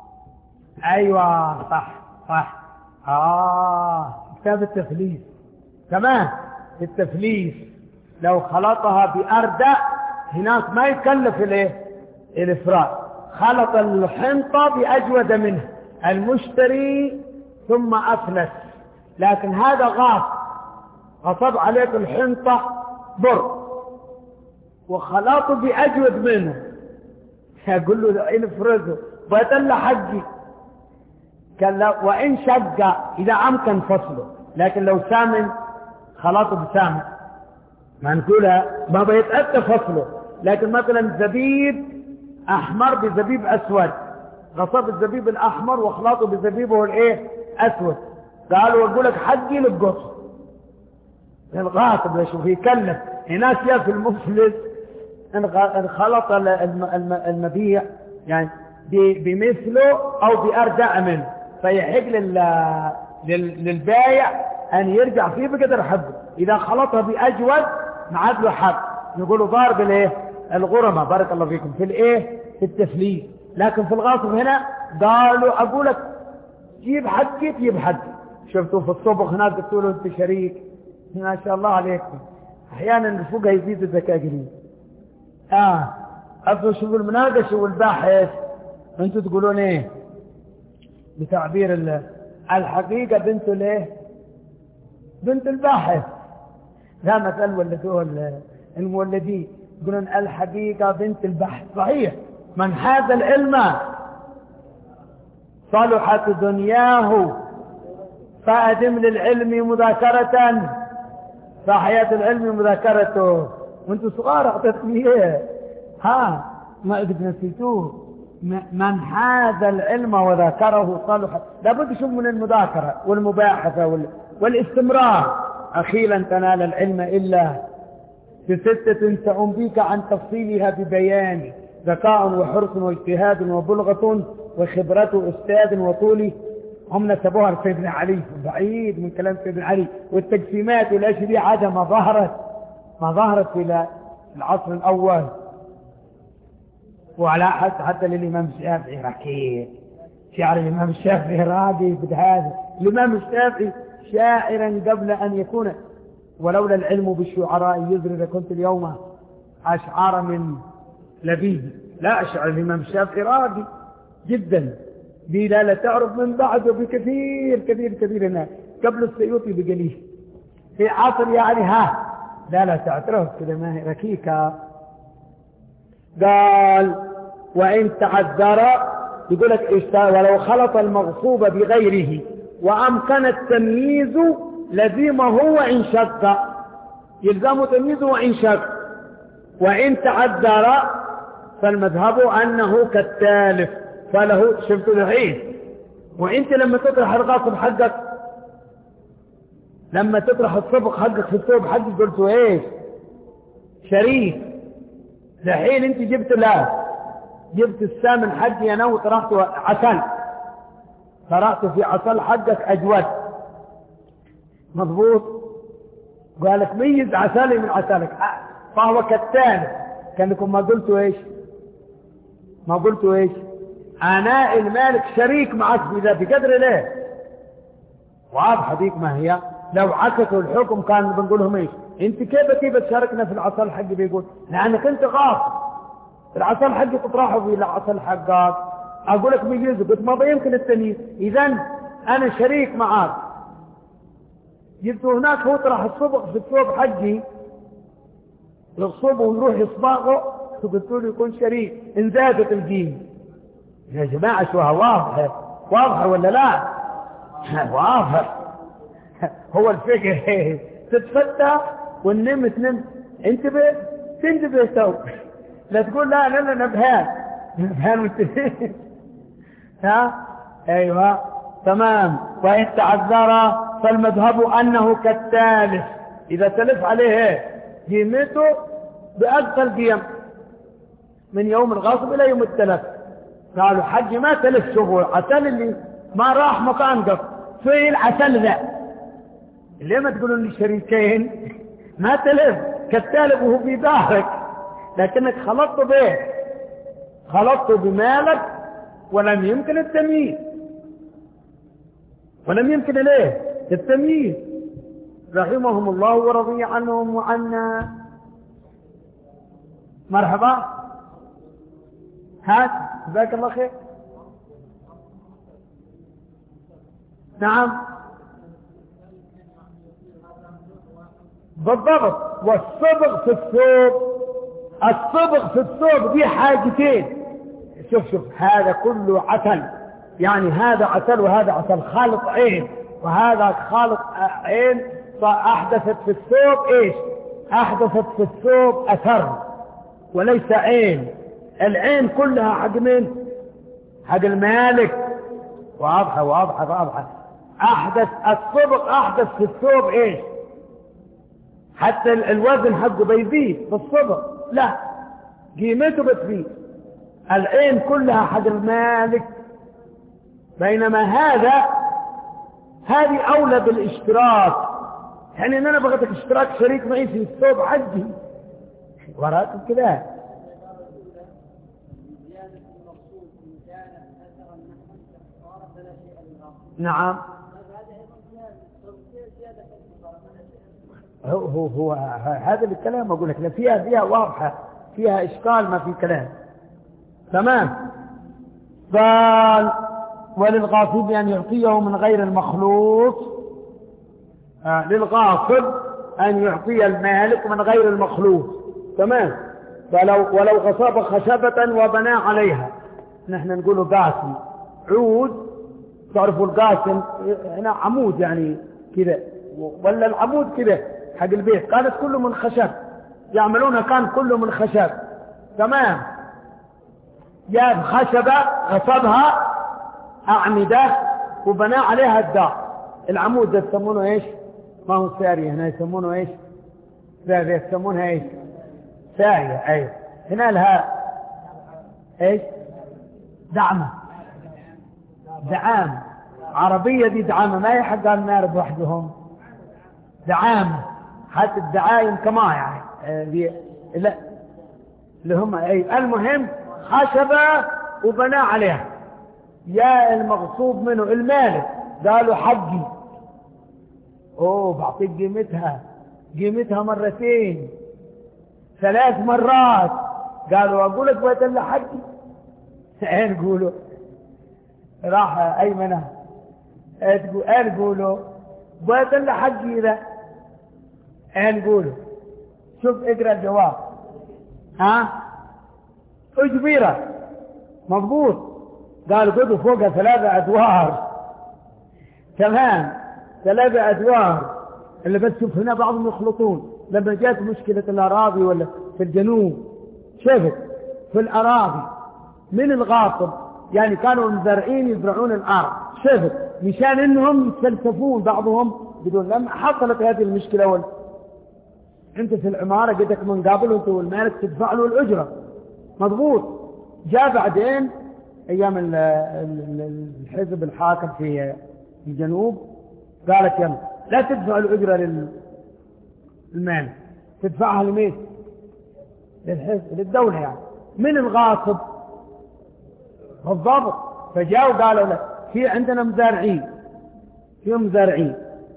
أيوة صح صح آه كتاب التفليس كمان. التفليس لو خلطها بأردى هناك ما يكلف الايه الإفراد، خلط الحنطة بأجود منه المشتري ثم أفلس، لكن هذا غاص غصب عليك الحنطة بر وخلاطه بأجود منه، يقول له إن فرزه بيطلع حقي قال له وإن شق إذا أمكن فصله، لكن لو سامن خلاطه بسامن ما نقولها ما بيتأتى فصله. لكن مثلا زبيب أحمر بزبيب أسود، غصب الزبيب الأحمر وخلاطه بزبيبه الإيه أسود، قالوا يقول لك حقي للقص الغاصب. شوف يكلف هناك يا في المفلس ان خلط المبيع يعني بمثله او بأردأ منه، فيحق للبايع ان يرجع فيه بقدر حقه. اذا خلطها باجود معاد له حق، نقولوا ضارب الايه الغرمة بارك الله فيكم في الايه في التفليس. لكن في الغاصب هنا قالوا اقول لك جيب حقي تجيب حقي. شفتوا في الصبغ هناك قلت له انت شريك ما شاء الله عليكم، احيانا الفقه يزيد الذكاء قليل. اه اصل شوفوا المناقشه والباحث انتوا تقولون ايه بتعبير الحقيقه بنت الايه بنت الباحث، لا مثل ولدوه المولدين يقولون الحقيقه بنت البحث. صحيح، من هذا العلم صلحت دنياه فأدم للعلم مذاكرة، فحياة العلم مذاكرته. وانتوا صغار اعطيتكم ايه ها ما قد نسيتوه. من هذا العلم وذاكره صالح، لابد يشوف من المذاكرة والمباحثة وال... والاستمرار. أخي لن تنال العلم إلا بستة تعم بك عن تفصيلها ببيان، ذكاء وحرص واجتهاد وبلغة وخبرة أستاذ وطول. هم نسبوها لسيدنا علي، بعيد من كلام سيدنا علي، والتقسيمات والاشياء دي عادة ما ظهرت ما ظهرت في العصر الأول، وعلى حتى, حتى للإمام الشافعي ركيك، شعر الإمام الشافعي راقي بهذا. الإمام الشافعي شاعرا قبل أن يكون، ولولا العلم بالشعراء يزري لكنت اليوم أشعار من لبيب. لا، أشعر الإمام الشافعي راقي جدا، دي لا لا تعرف من بعده بكثير كثير كثير الناس قبل السيوطي بقليل في عصر يعني ها لا لا تعترف كده ما هي ركيكة. قال وإن تعذر، يقول لك ولو خلط المغصوب بغيره وأمكن التمييز لزمه وإن شك، يلزم تمييزه وإن شك. وإن تعذر فالمذهب أنه كالتالف، فله شفت العيد. وإنت لما تطرح الغاصب حقك، لما تطرح الصبغ حقك في الثوب حقك قلتوا ايش؟ شريك. الحين انت جبت لا جبت السامن حقي انا وطرحته عسل، طرحته في عسل حقك اجود، مضبوط؟ قالك ميز عسلي من عسلك، فهو كالتالف. كانكم ما قلتوا ايش؟ ما قلتوا ايش؟ انا المالك شريك معك في ذا بقدر ليه؟ واضحه ديك ما هي. لو عكسوا الحكم كان بنقول لهم ايش؟ انت كيف كيف تشاركنا في العسل حقي؟ بيقول لانك انت غاصب، العسل حقي تطرحه في العسل حقك. اقول لك ميزه، قلت ما يمكن التمييز، اذا انا شريك معك. جبت هناك هو طرح الصبغ في الثوب حقي، يغصبه ويروح يصبغه، قلت له يكون شريك. ان زادت الجيم يا جماعه شو واضحه واضحه ولا لا؟ واضح. هو الفقه تتفتح والنم تنم، انتبه تنتبه تو، لا تقول لا لا لا نبهان نبهان وانتبه. ها ايوه تمام. وان تعذر فالمذهب انه كالتالف، اذا تلف عليه قيمته باقصى القيم من يوم الغاصب الى يوم التلف. قالوا حجي ما تلف، شوفوا العسل اللي ما راح مكان قص في العسل ذا، ليه ما تقولون لي شريكين؟ ما تلف كالتالف وهو في ظهرك، لكنك خلطت به، خلطت بمالك ولم يمكن التمييز، ولم يمكن ليه التمييز. رحمهم الله ورضي عنهم وعنا. مرحبا، هات جزاك الله خير. نعم بالضبط. والصبغ في الثوب، الصبغ في الثوب دي حاجتين. شوف شوف هذا كله عسل، يعني هذا عسل وهذا عسل، خالط عين وهذا خالط عين، فأحدثت في الثوب ايش؟ أحدثت في الثوب أثر وليس عين. العين كلها حق من؟ حق المالك. واضحة واضحة واضحة. أحدث الصبغ أحدث في الثوب ايش؟ حتى الوزن حقه بيزيد بالصبغ، لا قيمته بتزيد. العين كلها حق المالك، بينما هذا هذه أولى بالاشتراك. يعني ان انا بغيتك اشتراك شريك معي في الثوب حقي وراكم كده. نعم هو هو هو هذا الكلام اقول لك، فيها فيها واضحه، فيها اشكال ما في كلام. تمام. قال وللغاصب ان يعطيه من غير المخلوط، آه للغاصب ان يعطي المالك من غير المخلوط. تمام. ولو ولو غصب خشبه وبنى عليها، نحن نقوله قاسم عود، تعرفوا القاسم هنا عمود يعني كذا، ولا العمود كذا حق البيت، كانت كله من خشب يعملونها، كان كله من خشب. تمام. جاب خشبة غصبها أعمدة وبنى عليها الدار. العمود ده يسمونه ايش؟ ما هو سارية، هنا يسمونه ايش؟ سارية، يسمونها ايش؟ سارية. ايوه هنا لها ايش؟ دعمة. دعامة عربية دي، دعامة ما يحق المارب وحدهم، دعامة. حتى الدعايم كما يعني لا اللي هم أي المهم خشبة وبنى عليها. يا المغصوب منه المالك قالوا حقي، اوه بعطيك قيمتها، قيمتها مرتين ثلاث مرات. قالوا اقول لك بيت الله حقي. اين قولوا راح ايمنه اين قولوا بيت الله حقي ذا، اين قولوا شوف اقرا الجواب. ها اجبيره مضبوط. قالوا قدوا فوقها ثلاثة أدوار، تمام ثلاثة أدوار. اللي بس شوف هنا بعضهم يخلطون. لما جات مشكلة الأراضي ولا في الجنوب شفت في الأراضي من الغاصب، يعني كانوا مزارعين يزرعون الأرض، شفت مشان إنهم يتفلسفون بعضهم بدون. لما حصلت هذه المشكلة وال... أنت في العمارة قدك من قابل وأنت والمالك تدفع له الأجرة مضبوط. جاء بعدين أيام الحزب الحاكم في الجنوب قالت يلا لا تدفع الأجرة للمال، تدفعها لمين؟ للحزب للدولة يعني من الغاصب بالضبط. فجاءوا قالوا لا في عندنا مزارعين، في مزارعين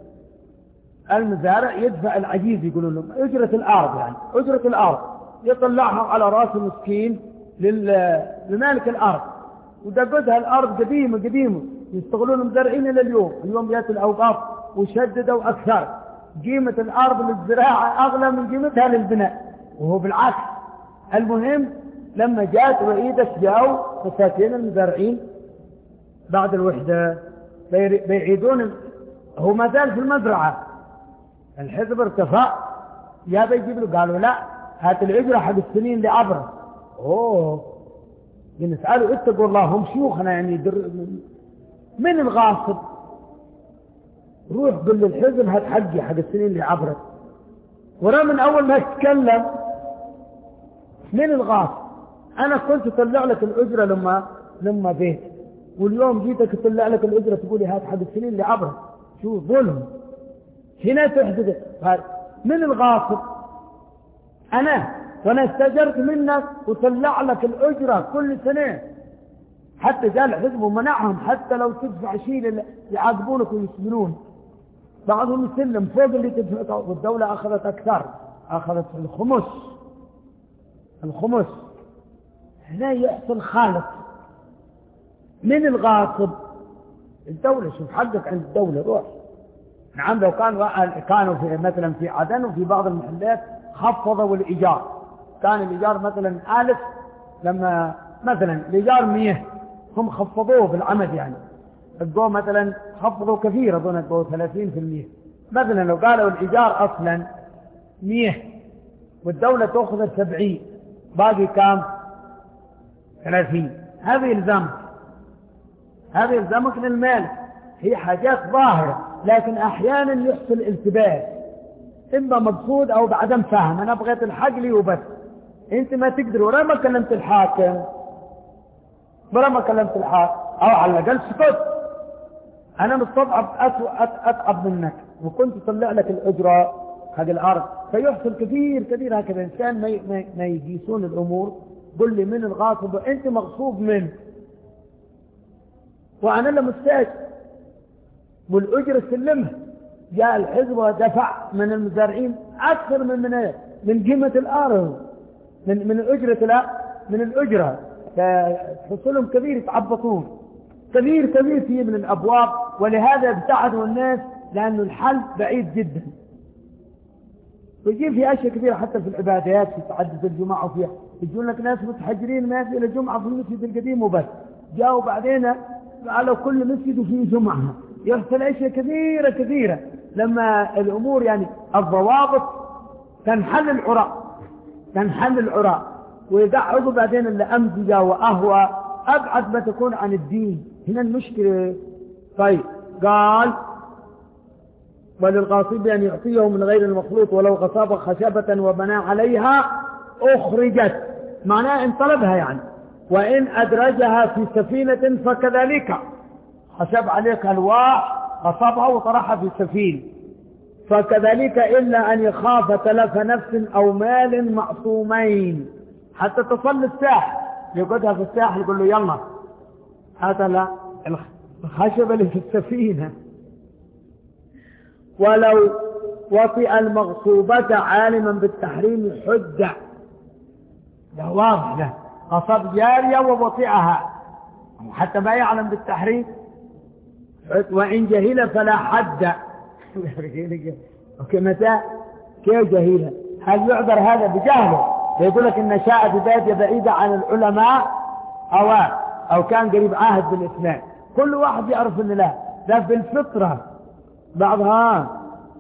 المزارع يدفع العجيز يقولون لهم أجرة الأرض، يعني أجرة الأرض يطلعها على رأس المسكين لمالك الأرض. ودقتها الأرض قديمة قديمة يستغلون المزارعين إلى اليوم. اليوم يأتي الأوقاف وشددوا أكثر، قيمة الأرض للزراعة أغلى من قيمتها للبناء، وهو بالعكس. المهم لما جاءت رئيدة جاءوا مساكين المزارعين بعد الوحدة بيعيدون. هو ما زال في المزرعة، الحزب ارتفع يا بيجيب له. قالوا لا هات الأجرة حق السنين اللي عبره. اوه بنسأله اتقوا الله، هم شيوخنا يعني در... من الغاصب روح قل للحزب هات حقي حق السنين اللي عبرت. ورا من اول ما تتكلم من الغاصب. انا كنت اطلع لك الاجره لما لما بيت، واليوم جيتك اطلع لك الاجره تقولي هات حق السنين اللي عبرت. شو ظلم هنا تحدث. من الغاصب انا وانا استجرت منك وطلع لك الاجره كل سنه. حتى جاء الحزب ومنعهم حتى لو تدفع شيء يعاقبونك ويسجنون. بعضهم يسلم فوق اللي تدفع، والدوله اخذت اكثر، اخذت الخمس الخمس. هنا يحصل خالط من الغاصب. الدوله شوف حقك عند الدوله روح. نعم لو كانوا كانوا في مثلا في عدن وفي بعض المحلات خفضوا الايجار، كان الإيجار مثلا ألف، لما مثلا الإيجار مية هم خفضوه بالعمد، يعني الضوء مثلا خفضوا كثير، أظن الضوء ثلاثين في المية. مثلا لو قالوا الإيجار أصلا مية والدولة تأخذ سبعين، باقي كام؟ ثلاثين. هذه يلزمك، هذه يلزمك للمال. هي حاجات ظاهرة، لكن أحيانا يحصل التباس، إما مقصود أو بعدم فهم. أنا بغيت الحق لي وبس، انت ما تقدر. ولا ما كلمت الحاكم ولا ما كلمت الحاكم، او على الاقل سكت. انا مستضعف اتعب منك وكنت اطلع لك الاجره حق الارض. فيحصل كثير كثير هكذا. انسان ما ما يقيسون الامور. قل لي من الغاصب انت مغصوب منه، وانا اللي مستاج والاجره سلمها. جاء الحزب ودفع من المزارعين اكثر من من من قيمه الارض، من من الأجرة. لا من الأجرة فحصلهم كثير يتعبطون كثير كثير فيه من الأبواب. ولهذا ابتعدوا الناس لأنه الحل بعيد جدا. ويجي في أشياء كثيرة حتى في العبادات، في تعدد الجمعة وفيها يجون لك ناس متحجرين ما في إلا جمعة في المسجد القديم وبس. جاءوا بعدين قالوا كل مسجد فيه جمعة. يحصل أشياء كثيرة كثيرة لما الأمور يعني الضوابط تنحل العراء تنحل العراء ويقعدوا بعدين اللي أمزجة وأهوى أبعد ما تكون عن الدين. هنا المشكلة. طيب قال وللغاصب أن يعطيه من غير المخلوط ولو غصب خشبة وبنى عليها أخرجت، معناه إن طلبها يعني. وإن أدرجها في سفينة فكذلك، خشب عليك الواح غصبها وطرحها في سفينة فكذلك إلا أن يخاف تلف نفس أو مال معصومين. حتى تصل الساحل يقعدها في الساحل يقول له يلا هذا لا الخشب اللي في السفينة. ولو وطئ المغصوبة عالما بالتحريم حد، ده واضح، ده قصد جارية ووطئها حتى ما يعلم بالتحريم. وإن جهل فلا حد. متى كيف جهيلة؟ هل يعذر هذا بجهله؟ يقول لك إن شاء بذات بعيدة عن العلماء أو أو كان قريب عهد بالإسلام. كل واحد يعرف إن لا، ده بالفطرة بعضها.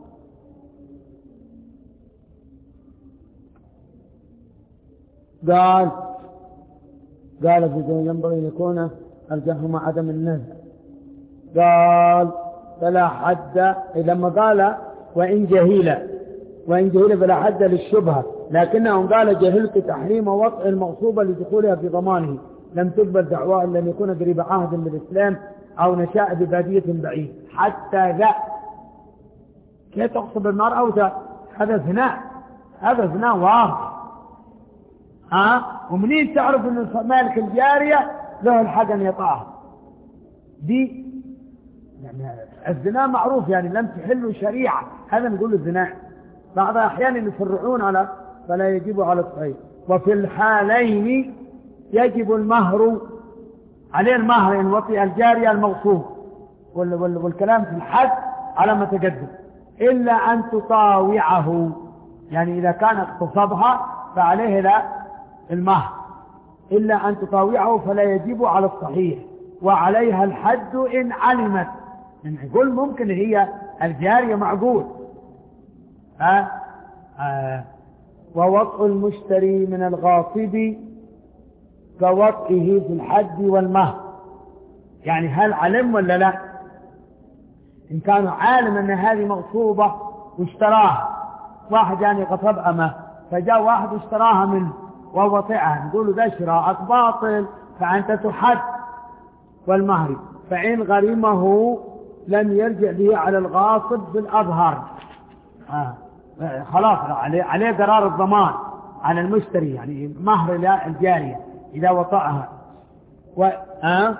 قال قال ينبغي أن يكون الجهل مع عدم النزع. قال فلا حد لما قال وإن جهيلة وإن جهيلة فلا حد للشبهة، لكنهم قال جهلت تحريم وطئ المغصوبة لدخولها في ضمانه لم تقبل دعواه إلا أن يكون قريب عهد بالإسلام أو نشاء ببادية بعيد. حتى ذا كيف تغصب المرأة؟ هذا زنا، هذا زنا واضح. ها ومنين تعرف أن مالك الجارية له الحق أن يطاعها؟ دي يعني الزنا معروف، يعني لم تحل شريعة، هذا نقول الزنا. بعض أحيانا يفرعون على فلا يجب على الصحيح. وفي الحالين يجب المهر عليه، المهر إن وطئ الجارية المغصوب، والكلام في الحد على ما تقدم، إلا أن تطاوعه، يعني إذا كان اغتصبها فعليه لا المهر، إلا أن تطاوعه فلا يجب على الصحيح، وعليها الحد إن علمت. نقول ممكن هي الجارية معقول. ها آه. ووطء المشتري من الغاصب كوطئه في الحد والمهر، يعني هل علم ولا لا؟ إن كان عالم أن هذه مغصوبة واشتراها، واحد يعني غصب أمه فجاء واحد اشتراها منه ووطئها، نقول ذا شراءك باطل فأنت تحد والمهر. فإن غرمه لم يرجع به على الغاصب بالأظهر. آه. خلاص عليه, عليه قرار الضمان على المشتري، يعني مهر الجارية إذا وطأها و... آه.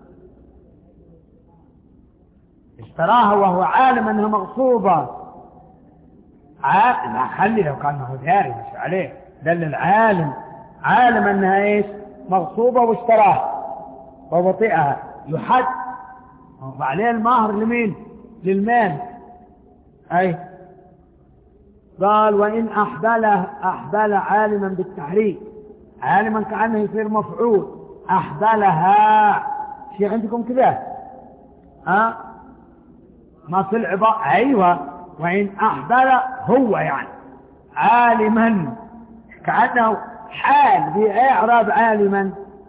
اشتراها وهو عالم أنها مغصوبة. ع... لا خلي لو كان هو جاري مش عليه، دل العالم عالم أنها إيش مغصوبة واشتراها ووطئها يحد، وعليه المهر لمين؟ للمال. أي قال وإن أحبله أحبل عالما بالتحريك، عالما كأنه يصير مفعول، أحبلها شيء عندكم كذا ها ما في العبارة. أيوة وإن أحبل هو يعني عالما كأنه حال بإعراب عالما.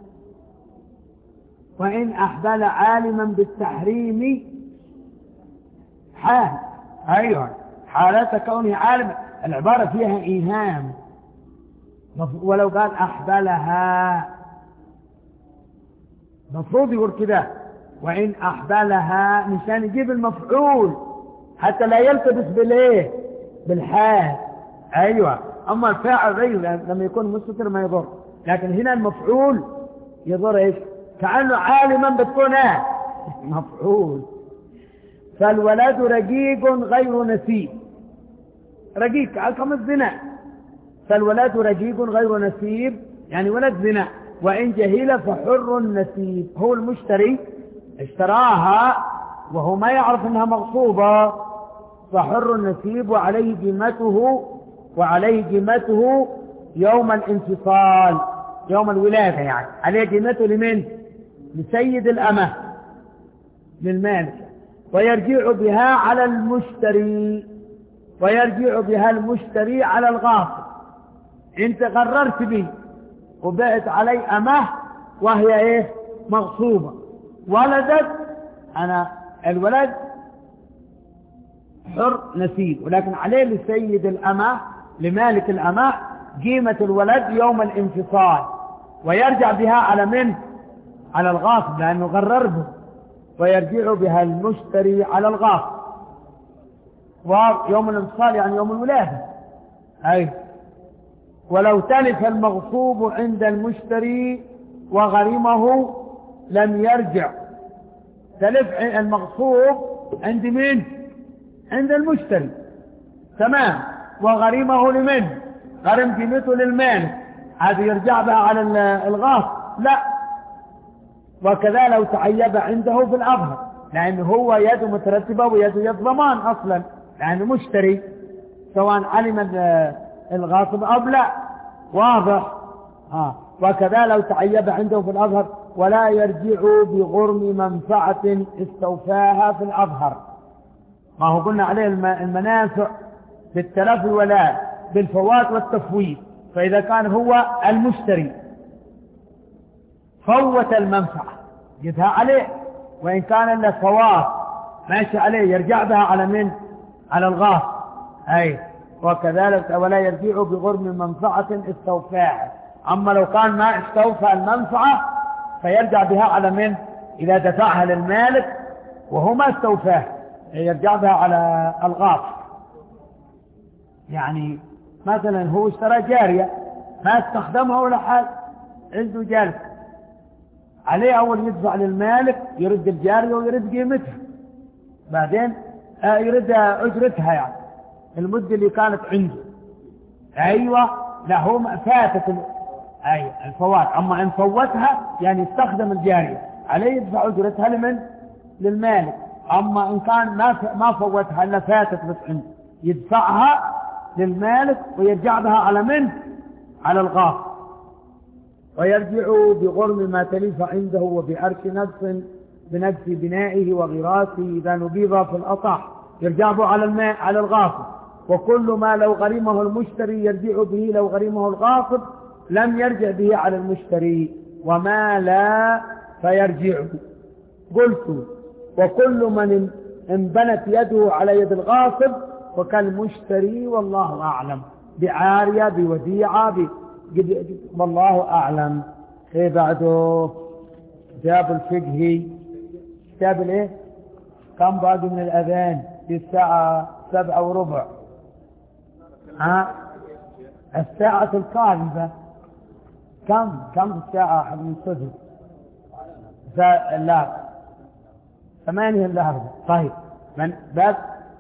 وإن أحبل عالما بالتحريم حال، أيوة حالة كونه عالم، العبارة فيها إيهام. ولو قال أحبلها مفروض يقول كده وإن أحبلها مشان يجيب المفعول حتى لا يلتبس بالإيه بالحال. أيوة أما الفاعل غير لما يكون مستتر ما يضر، لكن هنا المفعول يضر إيش كأنه عالما بتكون إيه مفعول. فالولد رقيق غير نسيب، رقيق على خمس زنا، فالولد رقيق غير نسيب يعني ولد زنا. وإن جهيل فحر نسيب، هو المشتري اشتراها وهو ما يعرف انها مغصوبة، فحر نسيب وعليه قيمته وعليه قيمته يوم الانفصال، يوم الولادة، يعني عليه قيمته لمن؟ لسيد الأمة للمالك. ويرجع بها على المشتري، ويرجع بها المشتري على الغاصب. انت قررت بي وبعت علي أمه وهي ايه مغصوبة، ولدت، انا الولد حر نسيب، ولكن عليه لسيد الأمة لمالك الأمة قيمة الولد يوم الانفصال، ويرجع بها على من؟ على الغاصب لأنه غرر به. ويرجع بها المشتري على الغاصب. ويوم الانفصال يعني يوم الولادة. أي ولو تلف المغصوب عند المشتري وغرمه لم يرجع. تلف المغصوب عند مين؟ عند المشتري، تمام، وغرمه لمن؟ غرم قيمته للمالك، هذا يرجع بها على الغاصب؟ لا. وكذا لو تعيب عنده في الأظهر، لأنه هو يده مترتبة ويده يد ضمان أصلا، لأنه مشتري سواء علم الغاصب أو لا. واضح؟ آه. وكذا لو تعيب عنده في الأظهر ولا يرجع بغرم منفعة استوفاها في الأظهر. ما هو قلنا عليه المنافع بالتلف ولا بالفوات والتفويت. فإذا كان هو المشتري فوت المنفعة جدها عليه، وإن كان له فوات ماشي عليه يرجع بها على من؟ على الغاصب. أي وكذلك ولا يرجع بغرم منفعة استوفاها. أما لو كان ما استوفى المنفعة فيرجع بها على من؟ إذا دفعها للمالك وهو ما استوفاها يرجع بها على الغاصب. يعني مثلا هو اشترى جارية ما استخدمها ولا حاجة، عنده جالس عليه، أول يدفع للمالك يرد الجارية ويرد قيمتها، بعدين يرد أجرتها يعني المدة اللي كانت عنده. أيوة، لا هو فاتت أي الفوات. أما إن فوتها يعني استخدم الجارية عليه يدفع أجرتها لمن؟ للمالك. أما إن كان ما ما فوتها إلا فاتت بس عنده يدفعها للمالك ويرجع بها على من؟ على الغاصب. ويرجع بغرم ما تلف عنده وبعرش نقص بنقص بنائه وغراسه إذا نبيض في الأصح يرجع به على الماء على الغاصب. وكل ما لو غرمه المشتري يرجع به لو غرمه الغاصب لم يرجع به على المشتري، وما لا فيرجع. قلت وكل من انبنت يده على يد الغاصب وكالمشتري والله أعلم، بعارية بوديعة ب... والله أعلم. ايه بعده؟ كتاب الفقهي، كتاب الايه؟ كم بعد من الأذان؟ في الساعة سبعة وربع. ها الساعة القادمة كم كم الساعة حق من صدر؟ لا ثمانية إلا أربعة. طيب من باب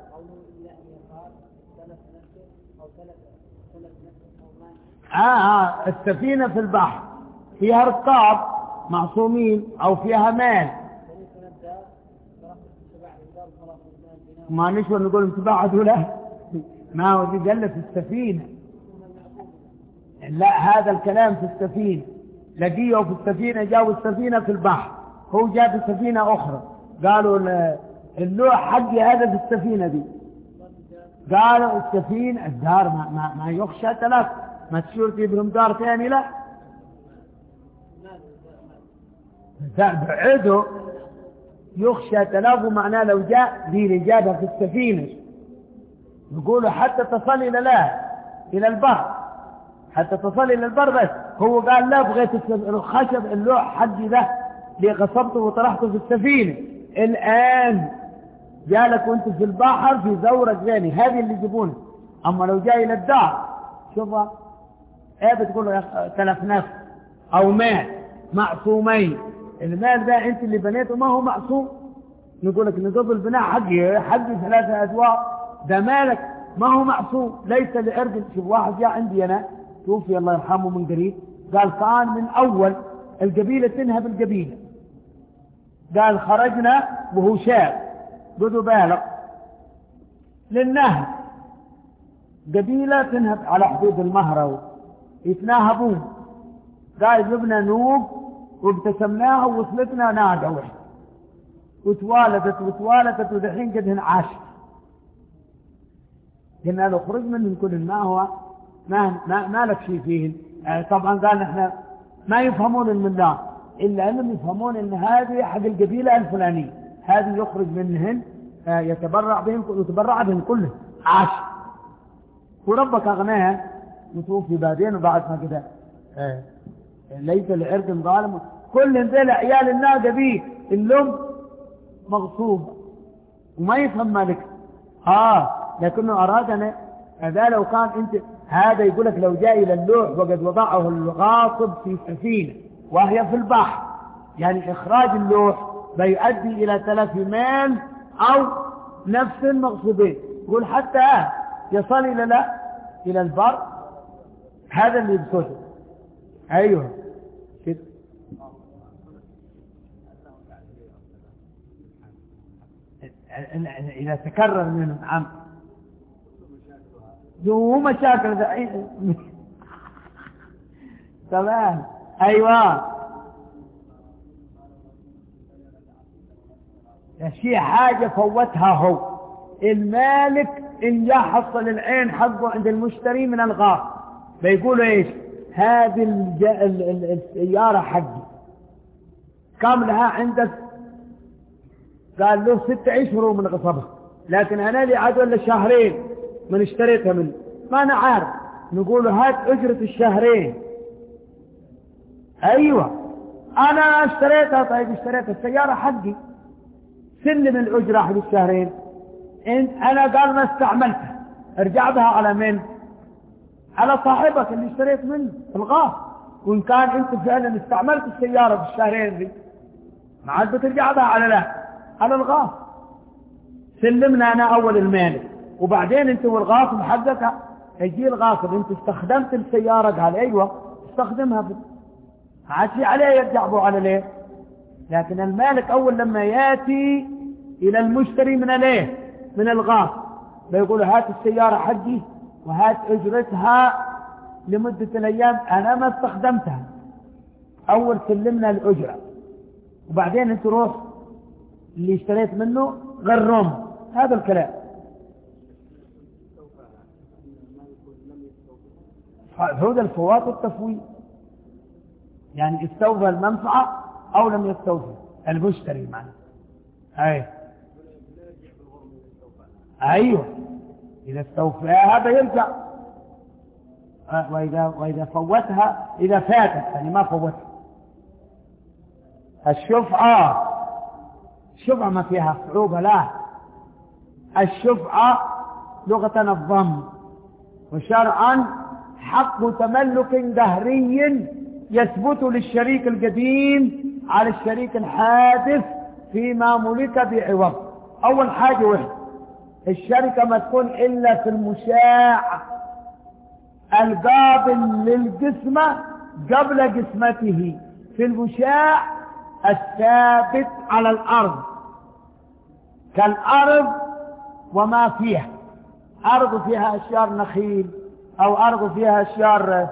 آه, آه السفينة في البحر فيها رقاب معصومين أو فيها مال، ما نشوى نقول تبعدوا له، ما هو دي قال في السفينة. لا هذا الكلام في السفينة، لقيه في السفينة، جاءوا السفينة في البحر، هو جاء في سفينة أخرى، قالوا اللوح حقي هذا في السفينة دي، قالوا السفينة الدار ما, ما, ما يخشى تلف، ما تشير تجيبهم دار ثاني. لا بعده يخشى تلف، معناه لو جاء دي رجابها في السفينة يقولوا حتى تصل إلى لا إلى البر، حتى تصل إلى البر. بس هو قال لا بغيت الخشب اللوح حقي ذا اللي غصبته وطرحته في السفينة، الآن جالك وانت في البحر في زورك ثاني، هذه اللي يجيبونه. أما لو جاي إلى الدار شوفها ايه بتقول له تلف نفس أو مال معصومين، المال ده انت اللي بنيته ما هو معصوم، نقول لك نقض البناء حقي حقي ثلاثة أدواء، ده مالك ما هو معصوم ليس لعرض. شوف واحد جاء عندي أنا توفي الله يرحمه من قريب، قال كان من أول القبيلة تنهب القبيلة، قال خرجنا وهو شاب قدوا بالغ للنهب، قبيلة تنهب على حدود المهرة يتناهبون، قال جبنا نوب وابتسمناها ووصلتنا ناقة واحدة وتوالدت وتوالدت ودحين قدهن عاشت. قلنا له خرج من كل ما هو ما, ما, ما لك شيء فيهن. يعني طبعا قال احنا ما يفهمون المنام إلا أنهم يفهمون أن هذه حق القبيلة الفلانية، هذه يخرج منهن يتبرع بهم ويتبرع بهم كلهم عاش، وربك أغناها وتوفي بعدين وبعد ما كده آه. ليس لعرض ظالم كل ذي عيال الناقة بيه اللهم مغصوبة وما يفهم مالك. آه لكنه أراد أن هذا لو كان أنت هذا يقول لك لو جاء إلى اللوح وقد وضعه الغاصب في سفينة وهي في البحر، يعني إخراج اللوح بيؤدي إلى تلف مال أو نفس مغصوبين، يقول حتى آه يصل إلى لا إلى البر، هذا اللي يبسطه. أيوه كده. إذا تكرر منهم عم هو مشاكل تمام. أيوة شيء حاجة فوتها هو المالك إن يحصل العين حقه عند المشتري من الغاص بيقولوا إيش هذه الج... ال... ال... السيارة حقي كم لها عندك؟ قال له ست أشهر من غصبها، لكن أنا لي عاد ولا شهرين من اشتريتها منه، ما أنا عارف. نقول هات أجرة الشهرين. أيوة أنا اشتريتها. طيب اشتريتها السيارة حقي، سلم الأجرة حق الشهرين. انت أنا قال ما استعملتها، ارجع بها على من؟ على صاحبك اللي اشتريت منه الغاص. وإن كان انت فعلا استعملت السيارة في الشهرين دي ما عاد بترجع بها على لا على الغاص. سلمنا أنا أول المالك، وبعدين انت والغاصب حقك يجي الغاصب انت استخدمت السيارة قال ايوه استخدمها في عادي عليه يرجع بو على ليه. لكن المالك أول لما يأتي إلى المشتري من ليه من الغاص بيقول هات السيارة حقي وهات أجرتها لمدة الأيام أنا ما استخدمتها. أول سلمنا الأجرة وبعدين انت روح اللي اشتريت منه غرم. هذا الكلام هذا الفوات والتفويت، يعني استوفى المنفعة أو لم يستوفى المشتري معنا. أي أيوه إذا استوفاها هذا يرجع. وإذا, وإذا فوتها إذا فاتت يعني ما فوتها. الشفعة الشفعة ما فيها صعوبة، لا الشفعة لغة الضم وشرعا حق تملك دهري يثبت للشريك القديم على الشريك الحادث فيما ملك بعوض. أول حاجة واحد الشركة ما تكون إلا في المشاع القابل للقسمة قبل قسمته، في المشاع الثابت على الأرض كالأرض وما فيها، أرض فيها أشجار نخيل أو أرض فيها أشجار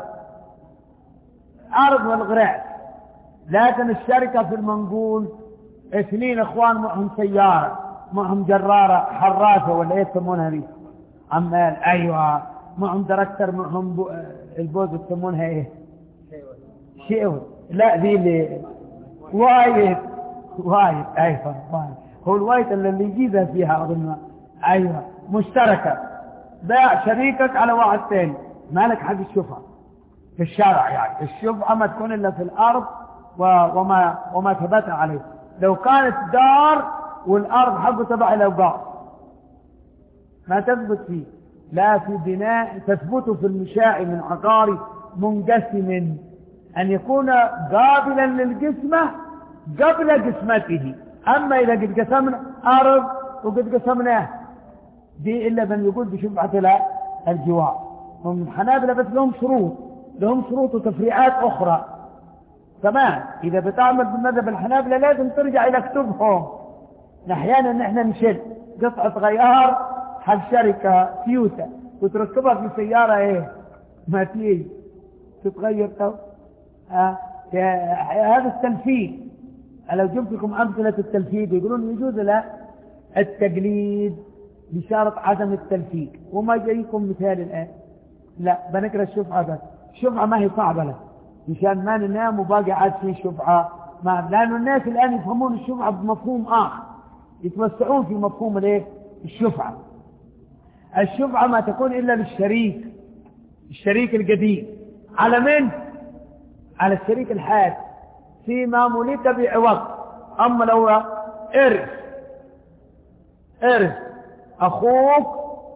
أرض والغراس. لكن الشركة في المنقول اثنين اخوان معهم سيارة معهم جرارة حراسة ولا ايه يسمونها دي عمال. ايوه معهم دركتر معهم بو... البوز يسمونها ايه شيء لا ذي اللي وايد وايد ايوه وايد هو الوايد اللي يجيبها فيها اظن. ايوه مشتركة باع شريكك على واحد ثاني مالك حق الشفعة في الشارع. يعني الشفعة ما تكون الا في الارض وما وما ثبت عليه. لو كانت دار والارض حقه تبع الاوقاف ما تثبت فيه، لا في بناء تثبت في المشاع من عقار منقسم ان يكون قابلا للقسمة قبل قسمته. اما اذا قد قسمنا ارض وقد قسمناه دي الا من يقول بشفعة لا الجوار. هم الحنابلة بس لهم شروط لهم شروط وتفريعات اخرى. تمام. إذا بتعمل بالمذهب الحنابلة لازم ترجع إلى كتبهم. أحيانا نحن نشد قطعة غيار حق شركة تويوتا وتركبها في سيارة إيه ما تيجي تتغير تو آه. هذا التنفيذ. لو جبت لكم أمثلة التنفيذ يقولون يجوز لا التقليد بشرط عدم التنفيذ. وما جايكم مثال الآن لا بنقرأ الشفعة بس. الشفعة ما هي صعبة له مشان ما ننام وباقي عاد في شفعة ما. لأن الناس الآن يفهمون الشفعة بمفهوم آخر يتوسعون في مفهوم الايه الشفعة. الشفعة ما تكون إلا للشريك الشريك القديم على من؟ على الشريك الحادث فيما ملك بعوض. أما لو إرث إرث أخوك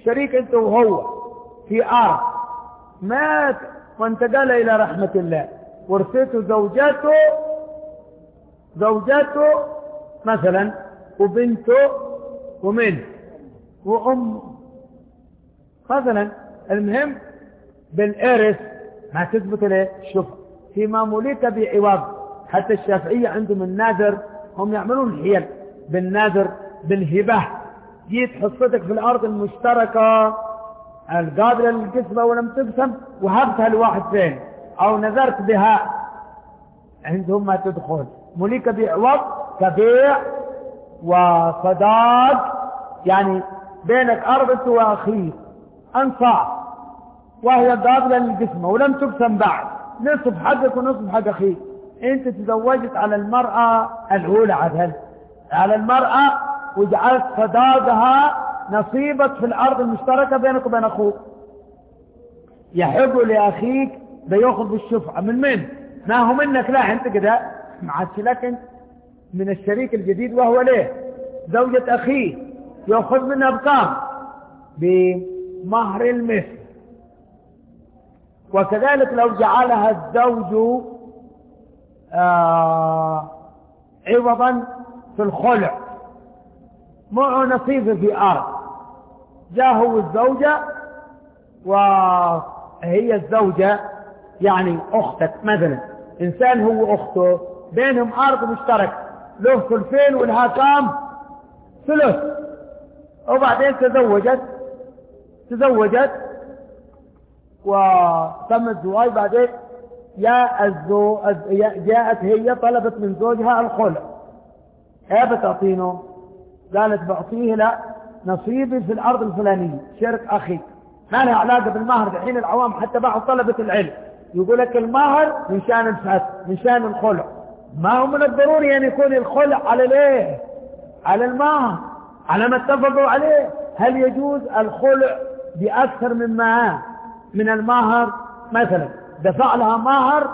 شريك انت وهو في ارض، مات وانتقل الى رحمة الله، ورثته زوجته زوجته مثلا وبنته ومن وامه مثلا. المهم بالارث ما تثبت له الشفعة فيما ملك بعوض. حتى الشافعية عندهم الناذر، هم يعملون الحيل بالناذر بالهبة. جيت حصتك في الارض المشتركة القابلة للقسمة ولم تقسم وهبتها لواحد ثاني او نذرت بها، عندهم ما تدخل. ملك بعوض كبيع وصداق، يعني بينك ارض انت واخيك انصاع وهي قابلة للقسمة ولم تقسم بعد، نصف حقك ونصف حق اخيك. انت تزوجت على المرأة الاولى عدل على المرأة وجعلت صداقها نصيبك في الارض المشتركة بينك وبين اخوك. يحب لاخيك بياخذ بالشفعة من من؟ ما هو منك، لا انت كده معادش لك من الشريك الجديد وهو ليه زوجة اخيه، ياخذ منها بكام؟ بمهر المثل. وكذلك لو جعلها الزوج آه عوضا في الخلع معه نصيبه في أرض، جاء هو الزوجة وهي الزوجة يعني أختك مثلا، إنسان هو أخته بينهم أرض مشترك له ثلثين ولها كام؟ ثلث. وبعدين تزوجت تزوجت وتم الزواج. بعدين جاء الزو... جاءت هي طلبت من زوجها الخلع، ايه بتعطينه؟ قالت بعطيه لا نصيبي في الارض الفلانية شرك اخي، ما لها علاقة بالمهر. الحين العوام حتى بعض طلبة العلم يقول لك المهر من شان الفسخ من شان الخلع، ما هو من الضروري ان يكون الخلع على ليه على المهر على ما اتفقوا عليه. هل يجوز الخلع باكثر مما من المهر؟ مثلا دفع لها مهر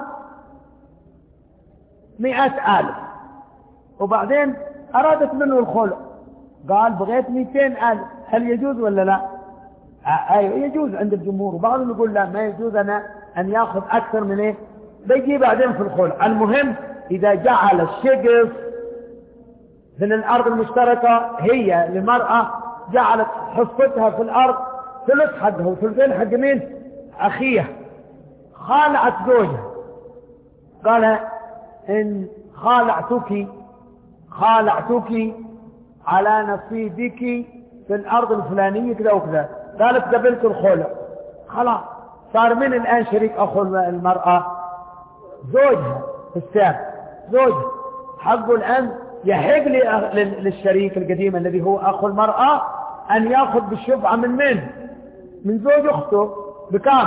مئة ألف وبعدين أرادت منه الخلع، قال بغيت مئتين ألف، هل يجوز ولا لا؟ أيوة يجوز عند الجمهور، وبعضهم يقول لا ما يجوز أنا أن يأخذ أكثر من إيه بيجي بعدين في الخلع. المهم إذا جعل الشقف من الأرض المشتركة هي لمرأة جعلت حصتها في الأرض ثلث حقها وثلثين حق مين؟ أخيها، خالعت زوجها، قال إن خالعتك خالعتك على نصيبك في الأرض الفلانية كذا وكذا، قالت قبلت الخلع، خلاص صار من الآن شريك أخو المرأة؟ زوجها في السابق، زوجها حقه الآن يحق للشريك القديم الذي هو أخو المرأة أن يأخذ بالشفعة من من؟ من زوج أخته بكام؟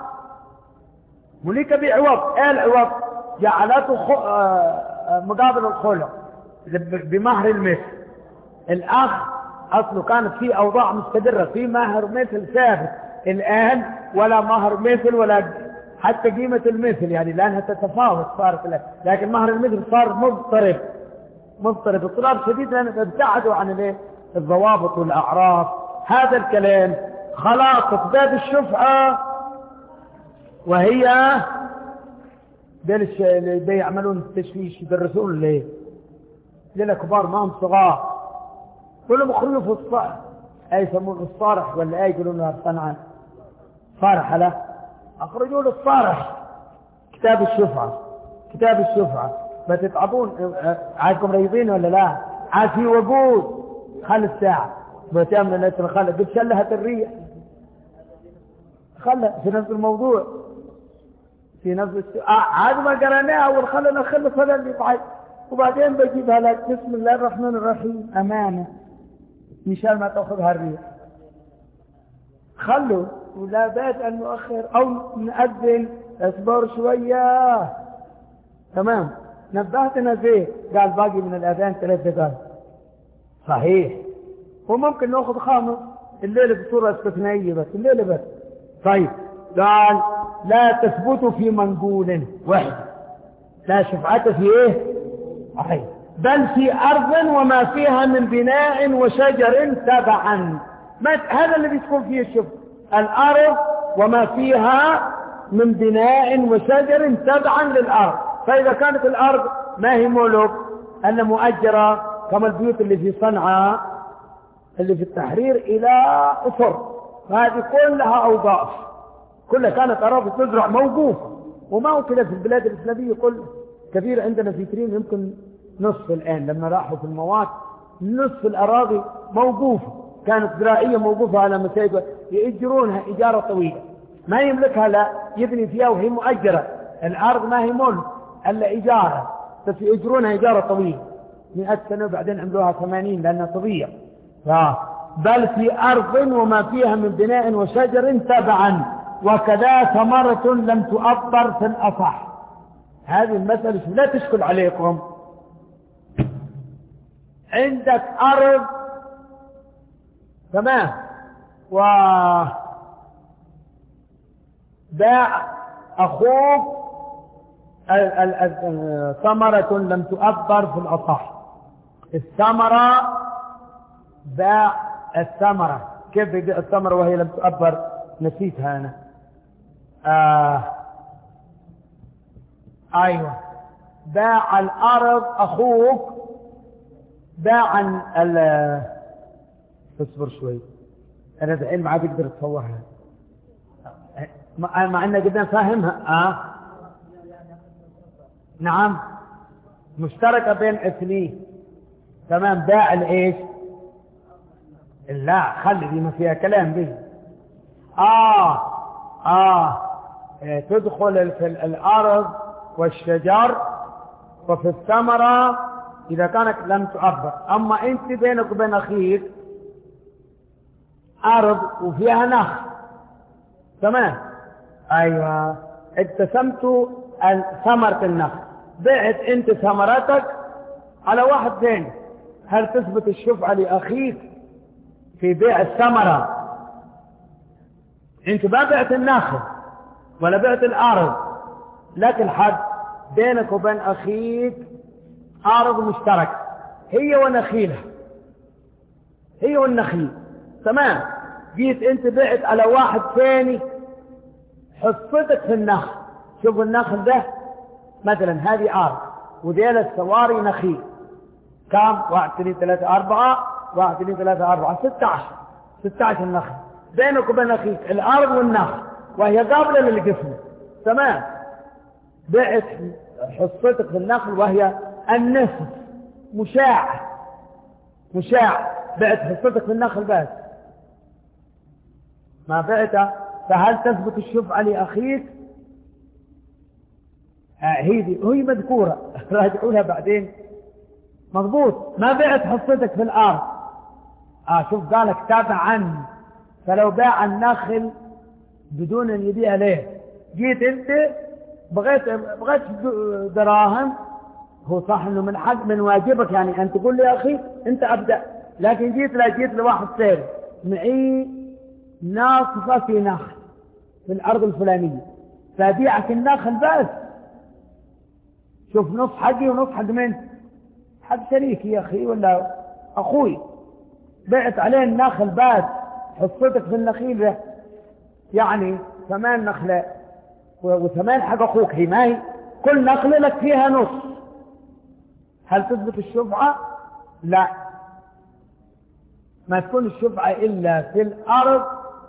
مليك بعوض. ايه العوض؟ جعلته خ... مقابل الخلع بمهر المثل. الأخ أصله كانت في أوضاع مستدرة في مهر مثل ثابت، الآن ولا مهر مثل ولا حتى قيمة المثل، يعني لأنها تتفاوت صارت لك، لكن مهر المثل صار مضطرب مضطرب اضطراب شديد لأنه ابتعدوا عن الضوابط والأعراف. هذا الكلام خلاص باب الشفعة، وهي اللي بيعملون التشويش يدرسون اللي لنا كبار ما هم صغار كلهم يخرجوا في الصارح، اي يسمون الصارح ولا اي يقولون لها صنعاء صارح، لا اخرجوا له الصارح كتاب الشفعة كتاب الشفعة بتتعبون. عادكم ريضين ولا لا؟ عاد في وقود خل الساعة بتعمل الناس خل قد شلهت الريح خل في نفس الموضوع في نفس الس... آه عاد ما قرأناها والخلنا نخلص هذا اللي بعد وبعدين بجيبها لك بسم الله الرحمن الرحيم أمانة مشان ما تأخذها الريح. خلوا ولا بات أن نؤخر أو نأذن اصبر شوية تمام. نبهتنا زي قال باقي من الأذان ثلاث دقائق صحيح، وممكن نأخذ خامس الليلة بصورة استثنائية بس الليلة بس. طيب قال لا تثبت في منقول واحد، لا شفعة في ايه أحي. بل في أرض وما فيها من بناء وشجر تبعا، ما هذا الذي تكون فيه الشبهة، الأرض وما فيها من بناء وشجر تبعا للأرض. فإذا كانت الأرض ما هي ملك، أن مؤجرة كما البيوت اللي في صنعاء اللي في التحرير إلى أسر، فهذه كلها أوقاف، كلها كانت أراضي تزرع موقوفة، وما هو كده في البلاد الإسلامية كلها. كثير عندنا في ترين يمكن نصف الآن لما راحوا في المواد نصف الأراضي موقوفة، كانت زراعية موقوفة على مساجد يأجرونها إجارة طويلة، ما يملكها، لا يبني فيها وهي مؤجرة. الأرض ما هي ملك إلا إجارة، بس يأجرونها إجارة طويلة مئة سنة وبعدين عملوها ثمانين لأنها طبيعة. بل في أرض وما فيها من بناء وشجر تبعا، وكذا ثمرة لم تؤبر في الأصح. هذه المسألة لا تشكل عليكم. عندك أرض تمام وباع أخوك ثمرة لم تؤبر في الأصح. الثمرة باع الثمرة، كيف يبيع الثمرة وهي لم تؤبر؟ نسيتها أنا. آه. أيوة، باع الأرض أخوك، باع ال اصبر شوي، أنا دحين ما عاد أقدر أتصورها مع أني قدام فاهمها. آه. نعم، مشتركة بين اثنين تمام. باع الإيش؟ لا خلي دي ما فيها كلام به. آه آه إيه، تدخل في الأرض والشجر وفي الثمرة إذا كانت لم تؤبر. أما أنت بينك وبين أخيك أرض وفيها نخل تمام، أيوة، اتسمت ثمرة النخل، بعت أنت ثمرتك على واحد ثاني، هل تثبت الشفعة لأخيك في بيع الثمرة؟ أنت ما بعت النخل ولا بعت الأرض، لكن حد بينك وبين أخيك أرض مشتركة هي ونخيلها، هي والنخيل تمام. جيت أنت بعت على واحد ثاني حصتك في النخل. شوف النخل ده مثلا هذه أرض وديل السواري نخيل، كم؟ واحد اثنين ثلاثة أربعة، واحد اثنين ثلاثة أربعة ستة عشر، ستة عشر نخل بينك وبين أخيك، الأرض والنخل وهي قابلة للقسم تمام. بعت حصتك في النخل وهي النصف مشاع مشاع، بعت حصتك في النخل بس ما بعتها، فهل تثبت الشفعة لأخيك؟ آه هي دي هي مذكورة راجعولها بعدين. مضبوط، ما بعت حصتك في الأرض. آه شوف قالك تابعا، فلو باع النخل بدون أن يبيع ليه، جيت أنت بغيت بغيت دراهم، هو صح انه من حق من واجبك يعني ان تقول لي يا اخي انت ابدا، لكن جيت لا جيت لواحد ثاني معي ناصفه في نخل في الارض الفلانيه، فبيعك النخل بس، شوف نص حقي ونص حق من حق شريكي يا اخي ولا اخوي، بعت عليه النخل بس، حصتك في النخيل ده يعني ثمان نخلة وثمان حق اخوك، هي ما هي كل نخلة لك فيها نص، هل تثبت الشفعة؟ لا، ما تكون الشفعة إلا في الأرض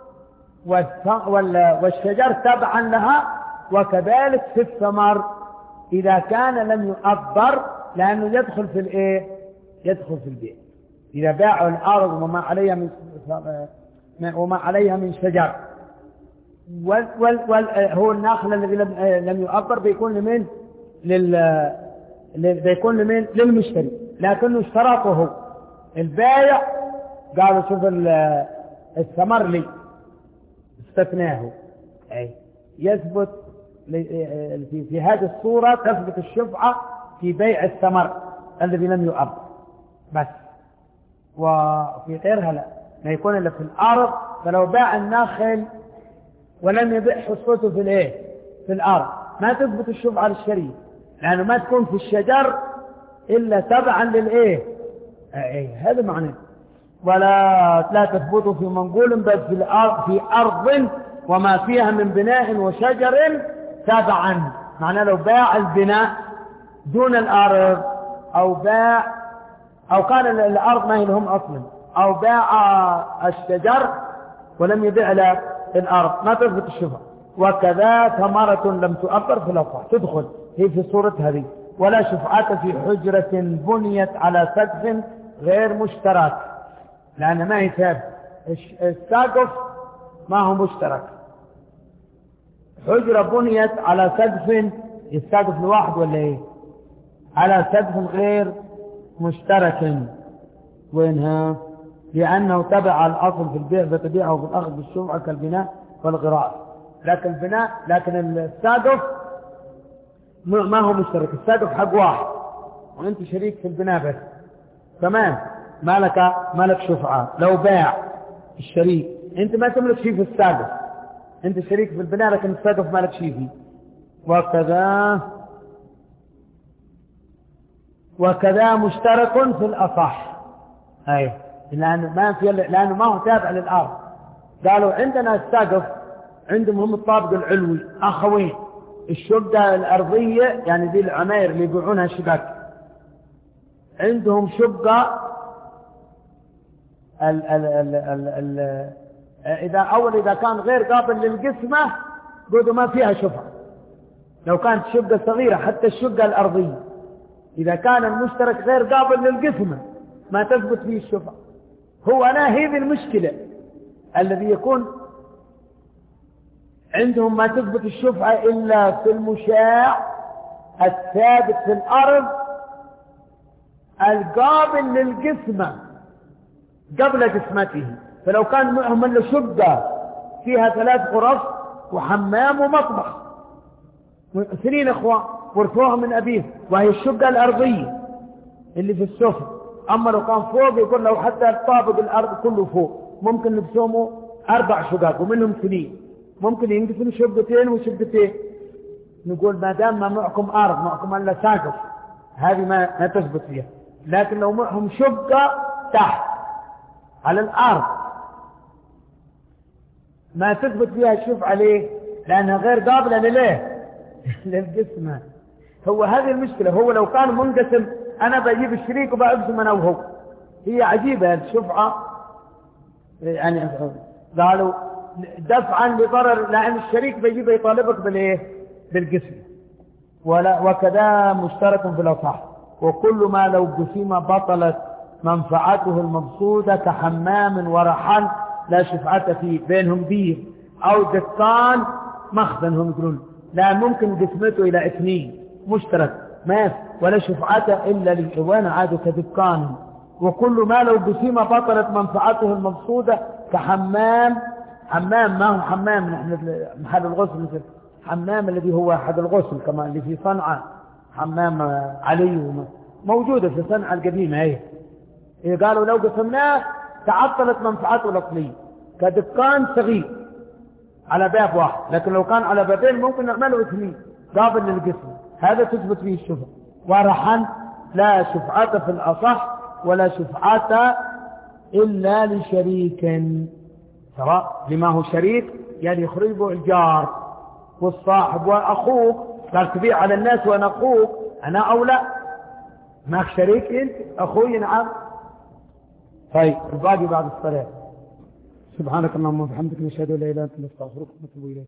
والشجر تبعا لها، وكذلك في الثمر إذا كان لم يؤبر، لأنه يدخل في الإيه؟ يدخل في البيع. إذا باعوا الأرض وما عليها من وما عليها من شجر، وال وال وال هو النخل الذي لم لم يؤبر بيكون لمن؟ لل بيكون لمن؟ للمشتري، لكنه اشترطه هو البائع، قالوا شوف الثمر لي استثناه، أي يثبت في في هذه الصورة تثبت الشفعة في بيع الثمر الذي لم يؤبر بس، وفي غيرها لا، ما يكون إلا في الأرض. فلو باع النخل ولم يبيع حصته في الايه؟ في الأرض، ما تثبت الشفعة للشريك، لأنه ما تكون في الشجر إلا تبعا للإيه؟ أي هذا معناه. ولا لا تثبت في منقول بل في الأرض في أرض وما فيها من بناء وشجر تبعا. معناه لو باع البناء دون الأرض أو باع أو كان الأرض ما هي لهم أصلا أو باع الشجر ولم يبيع له الأرض ما تثبت الشفعة. وكذا ثمرة لم تؤبر في الأصح تدخل هي في صورة هذه. ولا شفعة في حجرة بنيت على سقف غير مشترك لأن ما هي ثابت. السقف ما هو مشترك. حجرة بنيت على سقف السقف لواحد ولا ايه على سقف غير مشترك وينها لأنه تبع الأصل في البيع فتبيعه في الأخذ بالشفعة كالبناء والغراء. لكن البناء لكن السقف ما هو مشترك. السقف حق واحد وانت شريك في البناء بس تمام ما لك ما لك شفعة. لو باع الشريك انت ما تملك شيء في السقف انت شريك في البناء لكن السقف ما لك شيء فيه. وكذا وكذا مشترك في الأصح اي لأنه ما في لأنه ما هو تابع للأرض. قالوا عندنا السقف عندهم هم الطابق العلوي أخوين الشقة الأرضية يعني ذي العماير اللي يبيعونها شقق عندهم شقة ال ال ال ال ال إذا أول إذا كان غير قابل للقسمة قلوا ما فيها شفعة. لو كانت شقة صغيرة حتى الشقة الأرضية إذا كان المشترك غير قابل للقسمة ما تثبت فيه الشفعة. هو أنا هذه المشكلة الذي يكون عندهم ما تثبت الشفعة إلا في المشاع الثابت في الأرض القابل للقسمة قبل قسمته. فلو كان معهم إلا شقة فيها ثلاث غرف وحمام ومطبخ سنين إخوة ورثوها من أبيه وهي الشقة الأرضية اللي في السفل. أما لو كان فوق يقول لو حتى الطابق الأرض كله فوق ممكن نقسموا أربع شقق ومنهم سنين ممكن ينقسموا شقتين وشقتين. نقول ما دام ما معكم أرض معكم إلا ساقف هذه ما, ما تثبت فيها. لكن لو معهم شقة تحت على الأرض ما تثبت فيها الشفعة. ليه؟ لأنها غير قابلة لليه للقسمة. هو هذه المشكلة. هو لو كان منقسم أنا بجيب الشريك وبأقسم أنا وهو. هي عجيبة الشفعة يعني قالوا دفعا لضرر لأن الشريك بيجيب يطالبك بالإيه بالقسم. ولا وكذا مشترك في الأصح. وكل ما لو قسم بطلت منفعته المقصودة كحمام ورحل لا شفعة فيه. بينهم بير أو دكان مخزن هم يقولون لا ممكن قسمته إلى اثنين مشترك ما ولا شفعة إلا للإخوان عادوا كدكان. وكل ما لو قسم بطلت منفعته المقصودة كحمام. حمام ما هو حمام نحن محل الغسل مثل حمام الذي هو أحد الغسل كما اللي في صنعاء حمام علي موجودة في صنعاء القديمة هي. قالوا لو قسمناه تعطلت منفعته الأصلية كدكان صغير على باب واحد. لكن لو كان على بابين ممكن نعمله اثنين قابل للقسم. هذا تثبت فيه الشفعة. ورحا لا شفعة في الأصح ولا شفعة إلا لشريك سواء لما هو شريك يعني يخرجه الجار والصاحب وأخوك قال تبيع على الناس وأنا أخوك أنا أولى معك شريك أنت أخوي نعم. طيب الباقي بعد الصلاة. سبحانك اللهم وبحمدك نشهد لا إله إلا أنت نستغفرك ونتوب إليك.